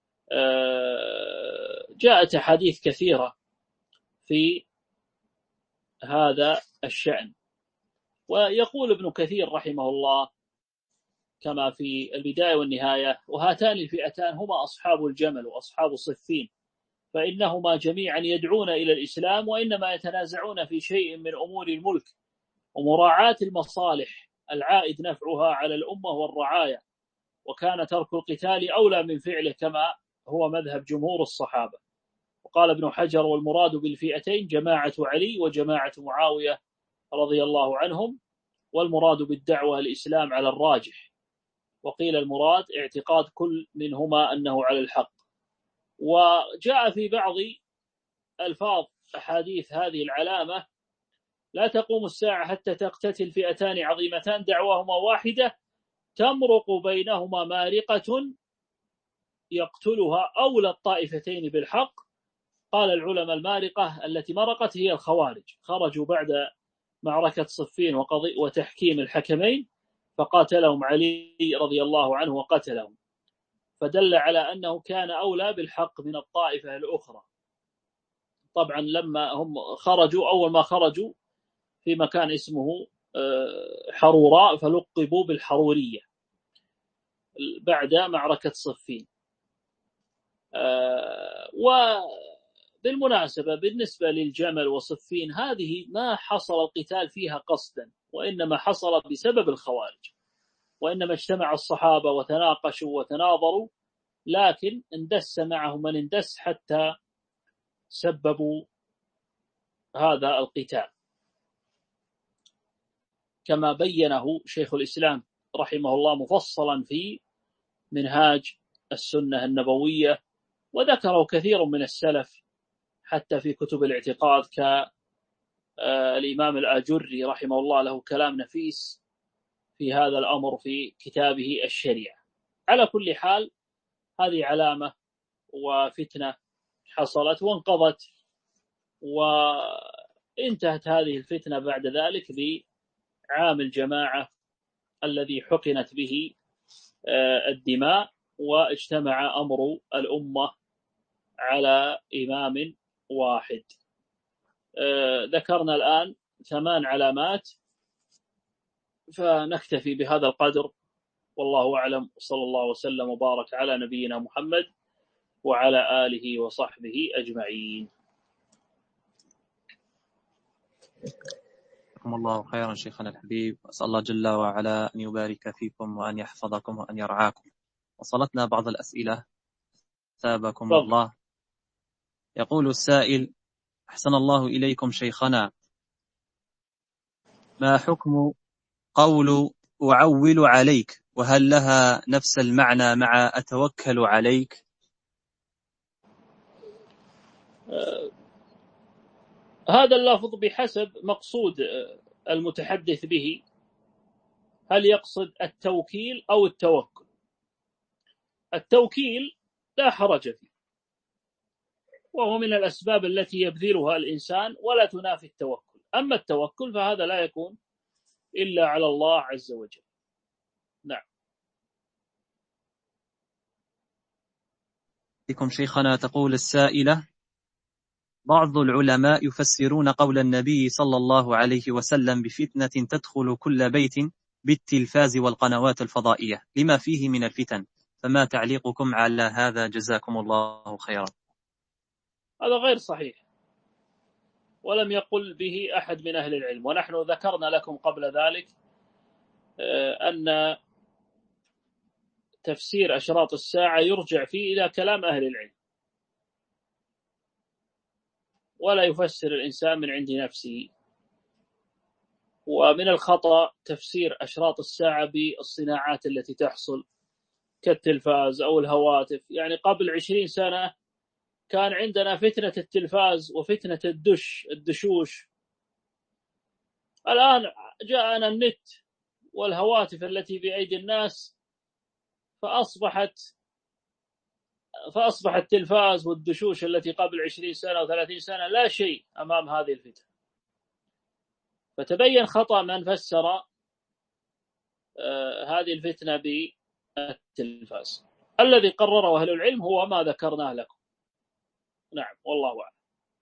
جاءت أحاديث كثيرة في هذا الشأن. ويقول ابن كثير رحمه الله كما في البداية والنهاية: وهاتان الفئتان هما أصحاب الجمل وأصحاب صفين، فإنهما جميعا يدعون إلى الإسلام، وإنما يتنازعون في شيء من أمور الملك ومراعاة المصالح العائد نفعها على الأمة والرعاية، وكان ترك القتال أولى من فعله كما هو مذهب جمهور الصحابة. وقال ابن حجر: والمراد بالفئتين جماعة علي وجماعة معاوية رضي الله عنهم، والمراد بالدعوة الإسلام على الراجح، وقيل المراد اعتقاد كل منهما أنه على الحق. وجاء في بعض ألفاظ أحاديث هذه العلامة: لا تقوم الساعة حتى تقتتل فئتان عظيمتان دعواهما واحدة تمرق بينهما مارقة يقتلها أولى الطائفتين بالحق. قال العلماء: المارقة التي مرقت هي الخوارج، خرجوا بعد معركة صفين وتحكيم الحكمين فقاتلهم علي رضي الله عنه وقتلهم، فدل على أنه كان أولى بالحق من الطائفة الأخرى. طبعا لما هم خرجوا، أول ما خرجوا في مكان اسمه حروراء فلقبوا بالحرورية بعد معركة صفين. وبالمناسبة بالنسبة للجمل وصفين، هذه ما حصل القتال فيها قصدا، وإنما حصل بسبب الخوارج، وإنما اجتمع الصحابة وتناقشوا وتناظروا، لكن اندس معهم من اندس حتى سببوا هذا القتال، كما بينه شيخ الإسلام رحمه الله مفصلا في منهاج السنة النبوية، وذكره كثير من السلف حتى في كتب الاعتقاد، كالإمام الآجري رحمه الله له كلام نفيس في هذا الأمر في كتابه الشريعة. على كل حال، هذه علامة وفتنة حصلت وانقضت، وانتهت هذه الفتنة بعد ذلك بعام الجماعة الذي حقنت به الدماء، واجتمع أمر الأمة على إمام واحد. ذكرنا الآن ثمان علامات، فنكتفي بهذا القدر، والله أعلم. صلى الله وسلم وبارك على نبينا محمد وعلى آله وصحبه أجمعين. جزاكم الله خيرا شيخنا الحبيب، أسأل الله جل وعلا أن يبارك فيكم وأن يحفظكم وأن يرعاكم. وصلتنا بعض الأسئلة ثابكم فضل. الله. يقول السائل: أحسن الله إليكم شيخنا، ما حكم قول أعول عليك، وهل لها نفس المعنى مع أتوكل عليك؟ آه هذا اللفظ بحسب مقصود المتحدث به، هل يقصد التوكيل أو التوكل؟ التوكيل لا حرج فيه، وهو من الأسباب التي يبذلها الإنسان ولا تنافي التوكل. أما التوكل فهذا لا يكون إلا على الله عز وجل. نعم. لكم شيخنا، تقول السائلة: بعض العلماء يفسرون قول النبي صلى الله عليه وسلم بفتنة تدخل كل بيت بالتلفاز والقنوات الفضائية لما فيه من الفتن، فما تعليقكم على هذا جزاكم الله خيرا؟ هذا غير صحيح، ولم يقل به أحد من أهل العلم، ونحن ذكرنا لكم قبل ذلك أن تفسير أشراط الساعة يرجع فيه إلى كلام أهل العلم، ولا يفسر الإنسان من عند نفسه. ومن الخطأ تفسير أشراط الساعة بالصناعات التي تحصل كالتلفاز أو الهواتف. يعني قبل عشرين سنة كان عندنا فتنة التلفاز وفتنة الدش الدشوش، الآن جاءنا النت والهواتف التي بأيدي الناس، فأصبحت فأصبح التلفاز والدشوش التي قبل عشرين سنة وثلاثين سنة لا شيء أمام هذه الفتنة. فتبين خطأ من فسر آه هذه الفتنة بالتلفاز. الذي قرره أهل العلم هو ما ذكرناه لكم. نعم، والله أعلم.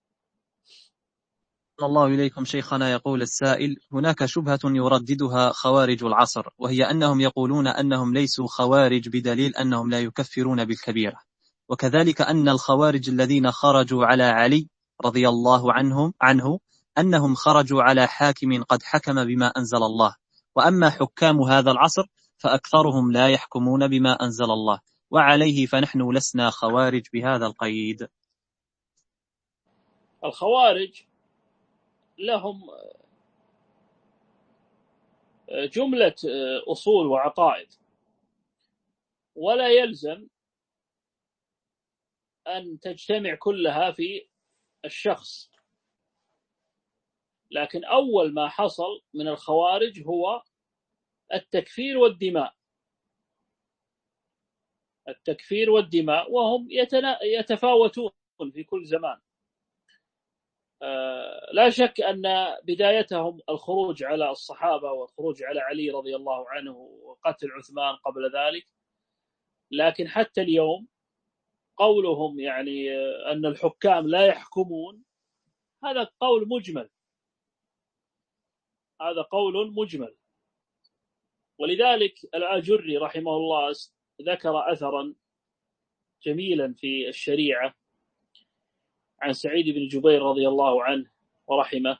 الله إليكم شيخنا. يقول السائل: هناك شبهة يرددها خوارج العصر، وهي أنهم يقولون أنهم ليسوا خوارج بدليل أنهم لا يكفرون بالكبيرة، وكذلك أن الخوارج الذين خرجوا على علي رضي الله عنهم عنه أنهم خرجوا على حاكم قد حكم بما أنزل الله، وأما حكام هذا العصر فأكثرهم لا يحكمون بما أنزل الله، وعليه فنحن لسنا خوارج بهذا القيد. الخوارج لهم جملة أصول وعقائد، ولا يلزم أن تجتمع كلها في الشخص. لكن أول ما حصل من الخوارج هو التكفير والدماء التكفير والدماء وهم يتفاوتون في كل زمان. لا شك أن بدايتهم الخروج على الصحابة والخروج على علي رضي الله عنه وقتل عثمان قبل ذلك، لكن حتى اليوم قولهم يعني أن الحكام لا يحكمون، هذا قول مجمل هذا قول مجمل ولذلك الآجري رحمه الله ذكر أثرا جميلا في الشريعة عن سعيد بن جبير رضي الله عنه ورحمه،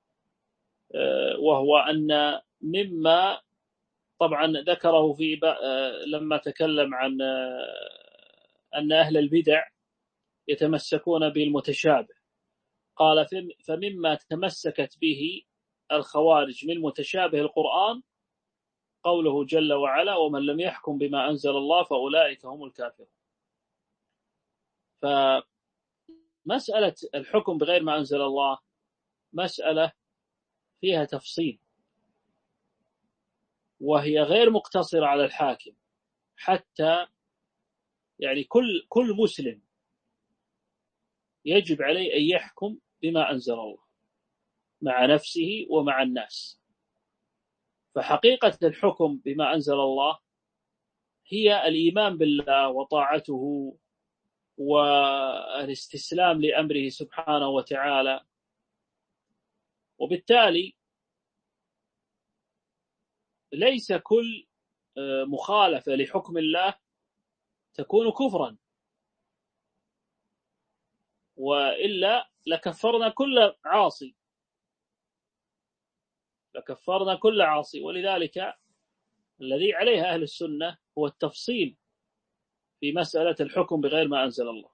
وهو أن مما طبعا ذكره في لما تكلم عن أن أهل البدع يتمسكون بالمتشابه، قال: فمما تمسكت به الخوارج من متشابه القرآن قوله جل وعلا: ومن لم يحكم بما أنزل الله فأولئك هم الكافرون. فمسألة الحكم بغير ما أنزل الله مسألة فيها تفصيل، وهي غير مقتصرة على الحاكم، حتى يعني كل كل مسلم يجب عليه أن يحكم بما أنزل الله مع نفسه ومع الناس. فحقيقة الحكم بما أنزل الله هي الإيمان بالله وطاعته والاستسلام لأمره سبحانه وتعالى، وبالتالي ليس كل مخالفة لحكم الله تكون كفرا، وإلا لكفرنا كل عاصي لكفرنا كل عاصي ولذلك الذي عليه أهل السنة هو التفصيل في مسألة الحكم بغير ما أنزل الله،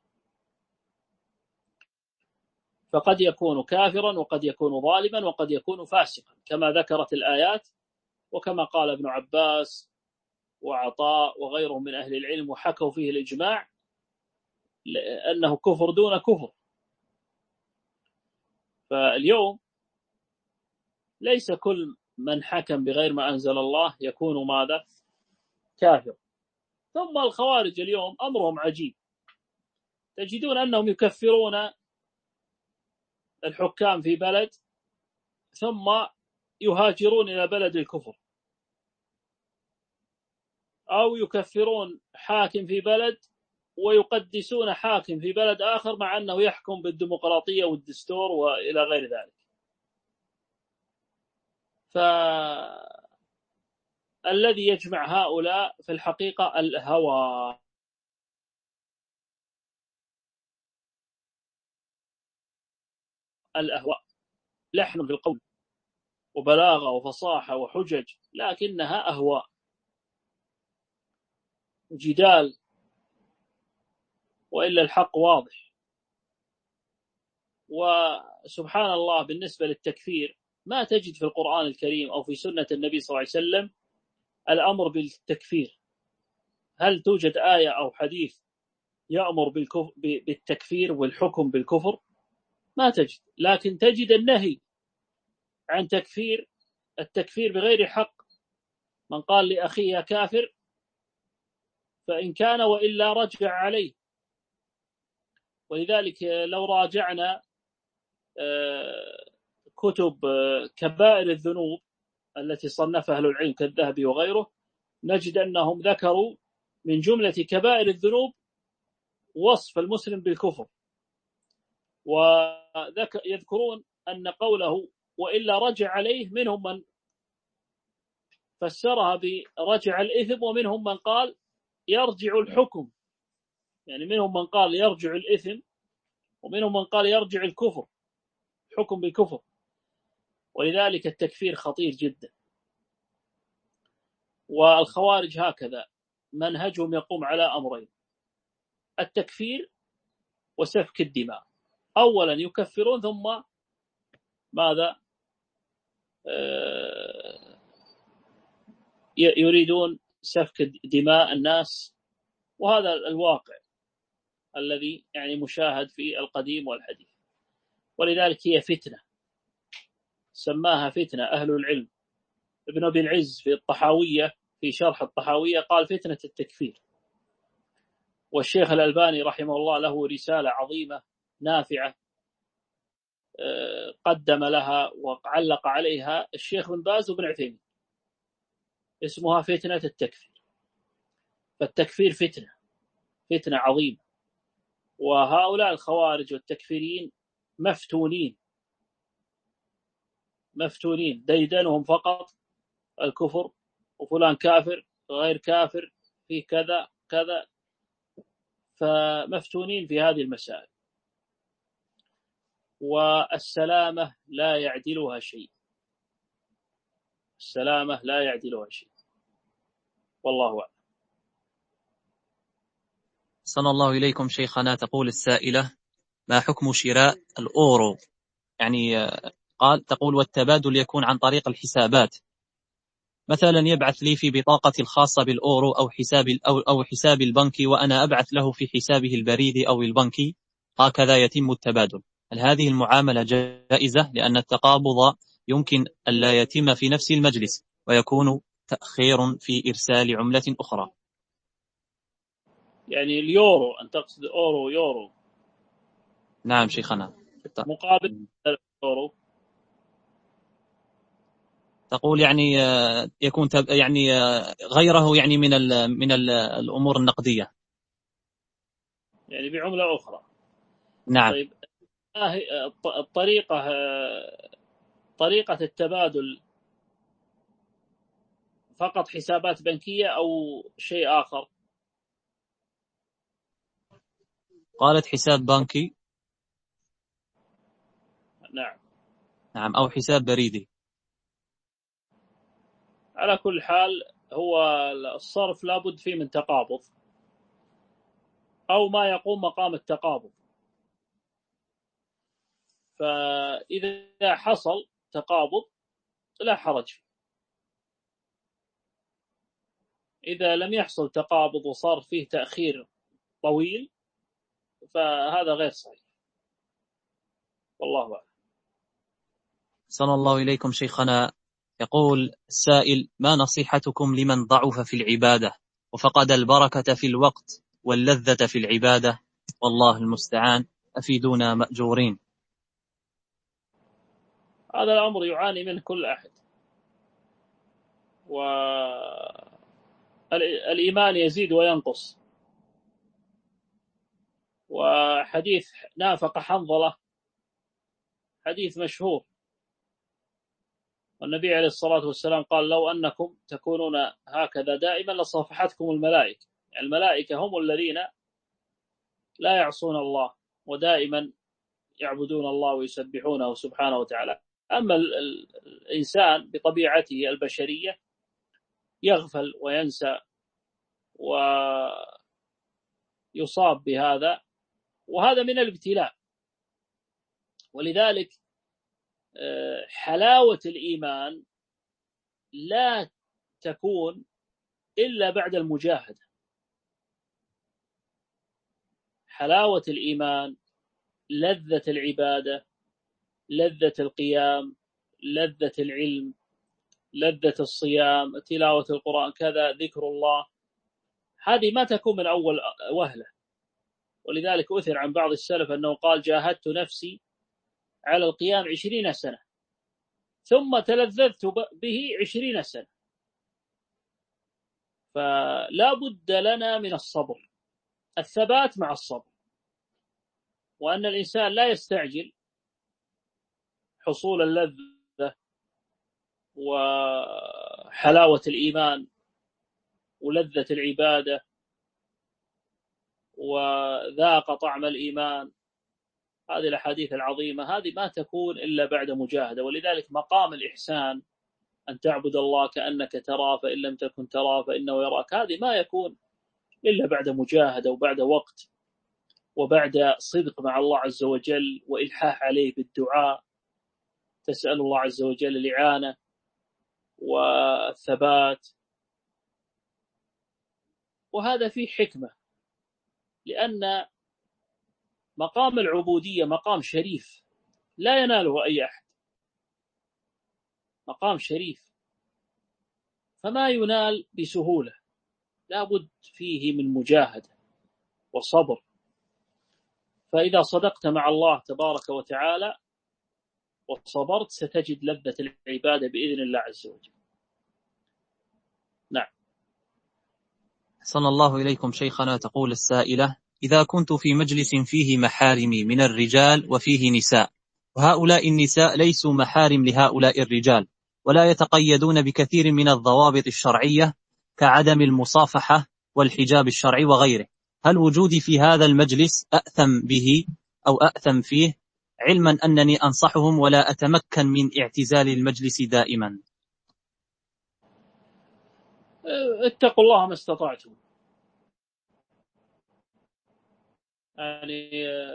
فقد يكون كافرا وقد يكون ظالما وقد يكون فاسقا كما ذكرت الآيات، وكما قال ابن عباس وعطاء وغيرهم من أهل العلم وحكوا فيه الإجماع أنه كفر دون كفر. فاليوم ليس كل من حكم بغير ما أنزل الله يكون ماذا؟ كافر. ثم الخوارج اليوم أمرهم عجيب، تجدون أنهم يكفرون الحكام في بلد ثم يهاجرون إلى بلد الكفر، أو يكفرون حاكم في بلد ويقدسون حاكم في بلد آخر مع أنه يحكم بالديمقراطية والدستور وإلى غير ذلك. فالذي يجمع هؤلاء في الحقيقة الهوى. الأهواء لحن في القول وبلاغة وفصاحة وحجج، لكنها أهواء جدال، وإلا الحق واضح. وسبحان الله بالنسبة للتكفير ما تجد في القرآن الكريم أو في سنة النبي صلى الله عليه وسلم الأمر بالتكفير. هل توجد آية أو حديث يأمر بالتكفير والحكم بالكفر؟ ما تجد. لكن تجد النهي عن تكفير التكفير بغير حق. من قال لأخيه كافر فإن كان وإلا رجع عليه. ولذلك لو راجعنا كتب كبائر الذنوب التي صنفها أهل العلم كالذهبي وغيره، نجد أنهم ذكروا من جملة كبائر الذنوب وصف المسلم بالكفر، ويذكرون أن قوله وإلا رجع عليه منهم من فسرها برجع الإثم، ومنهم من قال يرجع الحكم، يعني منهم من قال يرجع الإثم ومنهم من قال يرجع الكفر، حكم بالكفر. ولذلك التكفير خطير جدا. والخوارج هكذا منهجهم يقوم على أمرين: التكفير وسفك الدماء. أولا يكفرون ثم ماذا؟ يريدون سفك دماء الناس، وهذا الواقع الذي يعني مشاهد في القديم والحديث. ولذلك هي فتنة، سماها فتنة أهل العلم. ابن أبي العز في الطحاوية في شرح الطحاوية قال فتنة التكفير. والشيخ الألباني رحمه الله له رسالة عظيمة نافعة قدم لها وعلق عليها الشيخ بن باز وابن عثيمين، اسمها فتنة التكفير. فالتكفير فتنة فتنة عظيمة. وهؤلاء الخوارج والتكفيرين مفتونين مفتونين ديدنهم فقط الكفر، وفلان كافر غير كافر في كذا كذا، فمفتونين في هذه المسائل. والسلامة لا يعدلها شيء، السلامة لا يعدلها شيء، والله أعلم. صلى الله إليكم شيخنا. تقول السائلة: ما حكم شراء الأورو؟ يعني قال تقول والتبادل يكون عن طريق الحسابات، مثلا يبعث لي في بطاقتي الخاصة بالأورو أو حساب أو أو حساب البنكي، وأنا أبعث له في حسابه البريدي أو البنكي، هكذا يتم التبادل. هل هذه المعاملة جائزة؟ لأن التقابض يمكن ألا يتم في نفس المجلس ويكون تأخير في إرسال عملة أخرى. يعني اليورو، أن تقصد أورو يورو؟ نعم شيخنا. مقابل اليورو تقول يعني يكون يعني غيره، يعني من ال من ال الأمور النقدية، يعني بعملة أخرى. نعم. طيب الطريقة طريقة التبادل فقط حسابات بنكية أو شيء آخر؟ قالت حساب بنكي. نعم نعم، أو حساب بريدي. على كل حال هو الصرف لابد فيه من تقابض، أو ما يقوم مقام التقابض. فإذا حصل تقابض لا حرج فيه. إذا لم يحصل تقابض وصار فيه تأخير طويل فهذا غير صحيح، والله أعلم. صلى الله إليكم شيخنا. يقول السائل: ما نصيحتكم لمن ضعف في العبادة وفقد البركة في الوقت واللذة في العبادة، والله المستعان، أفيدونا مأجورين. هذا الأمر يعاني منه كل أحد، والإيمان يزيد وينقص. وحديث نافق حنظلة حديث مشهور، والنبي عليه الصلاة والسلام قال: لو أنكم تكونون هكذا دائما لصافحتكم الملائكة. يعني الملائكة هم الذين لا يعصون الله ودائما يعبدون الله ويسبحونه سبحانه وتعالى. أما الإنسان بطبيعته البشرية يغفل وينسى ويصاب بهذا، وهذا من الابتلاء. ولذلك حلاوة الإيمان لا تكون إلا بعد المجاهدة. حلاوة الإيمان، لذة العبادة، لذة القيام، لذة العلم، لذة الصيام، تلاوة القرآن، كذا ذكر الله، هذه ما تكون من أول وهلة. ولذلك أثر عن بعض السلف أنه قال: جاهدت نفسي على القيام عشرين سنة ثم تلذذت به عشرين سنة. فلا بد لنا من الصبر، الثبات مع الصبر، وأن الإنسان لا يستعجل حصول اللذة وحلاوة الإيمان ولذة العبادة وذاق طعم الإيمان. هذه الأحاديث العظيمة هذه ما تكون إلا بعد مجاهدة. ولذلك مقام الإحسان أن تعبد الله كأنك تراه فإن لم تكن تراه فإنه يراك، هذه ما يكون إلا بعد مجاهدة وبعد وقت وبعد صدق مع الله عز وجل وإلحاح عليه بالدعاء، تسأل الله عز وجل الإعانة والثبات. وهذا فيه حكمة، لأن مقام العبودية مقام شريف لا يناله أي أحد، مقام شريف فما ينال بسهولة، لا بد فيه من مجاهدة وصبر. فإذا صدقت مع الله تبارك وتعالى وصبرت ستجد لذة العبادة بإذن الله عز وجل. نعم. صلى الله إليكم شيخنا. تقول السائلة: إذا كنت في مجلس فيه محارمي من الرجال وفيه نساء، وهؤلاء النساء ليسوا محارم لهؤلاء الرجال، ولا يتقيدون بكثير من الضوابط الشرعية كعدم المصافحة والحجاب الشرعي وغيره، هل وجودي في هذا المجلس أأثم به أو أأثم فيه، علما أنني أنصحهم ولا أتمكن من اعتزال المجلس دائما؟ اتقوا الله ما استطعتم. يعني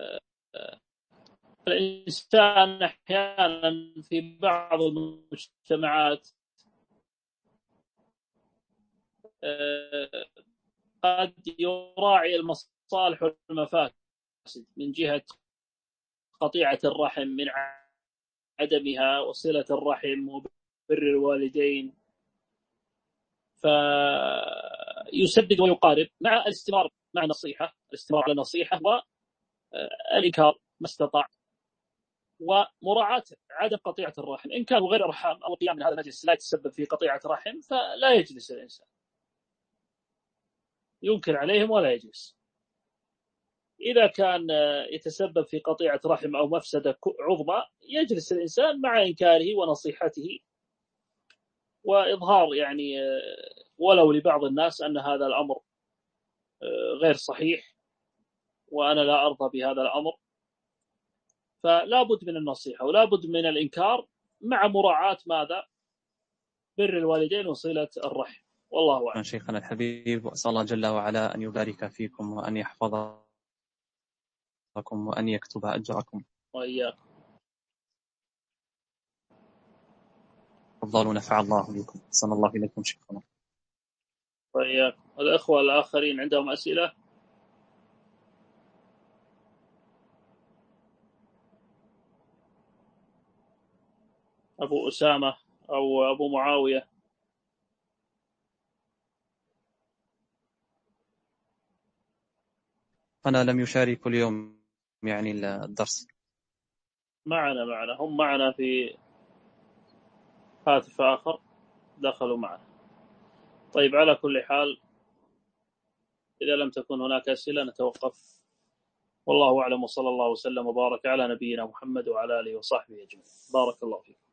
الإنسان أحيانا في بعض المجتمعات قد يراعي المصالح والمفاسد من جهة قطيعة الرحم، من عدمها، وصلة الرحم، وبر الوالدين، فيسدد ويقارب مع الاستمرار مع النصيحة، الاستمرار على النصيحة والإنكار ما استطاع، ومراعاة عدم قطيعة الرحم. إن كانوا غير أرحام أو القيام من هذا المجلس لا يتسبب في قطيعة رحم فلا يجلس الإنسان، ينكر عليهم ولا يجلس. إذا كان يتسبب في قطيعة رحم أو مفسدة عظمى يجلس الإنسان مع إنكاره ونصيحته وإظهار يعني ولو لبعض الناس أن هذا الأمر غير صحيح وأنا لا أرضى بهذا الأمر. فلا بد من النصيحة ولا بد من الإنكار مع مراعاة ماذا؟ بر الوالدين وصلة الرحم. والله أعلم. شيخنا الحبيب، وأسأل الله جل وعلا أن يبارك فيكم وأن يحفظكم وأن يكتب أجركم. وإياكم. تفضلوا، نفع الله بكم. صلى الله إليكم شيخنا. وإياكم. الأخوة الآخرين عندهم أسئلة؟ أبو أسامة أو أبو معاوية. أنا لم يشارك اليوم يعني الدرس. معنا معنا هم معنا في هاتف آخر دخلوا معنا. طيب، على كل حال إذا لم تكن هناك أسئلة نتوقف، والله أعلم، وصلى الله وسلم وبارك على نبينا محمد وعلى آله وصحبه أجمعين. بارك الله فيكم.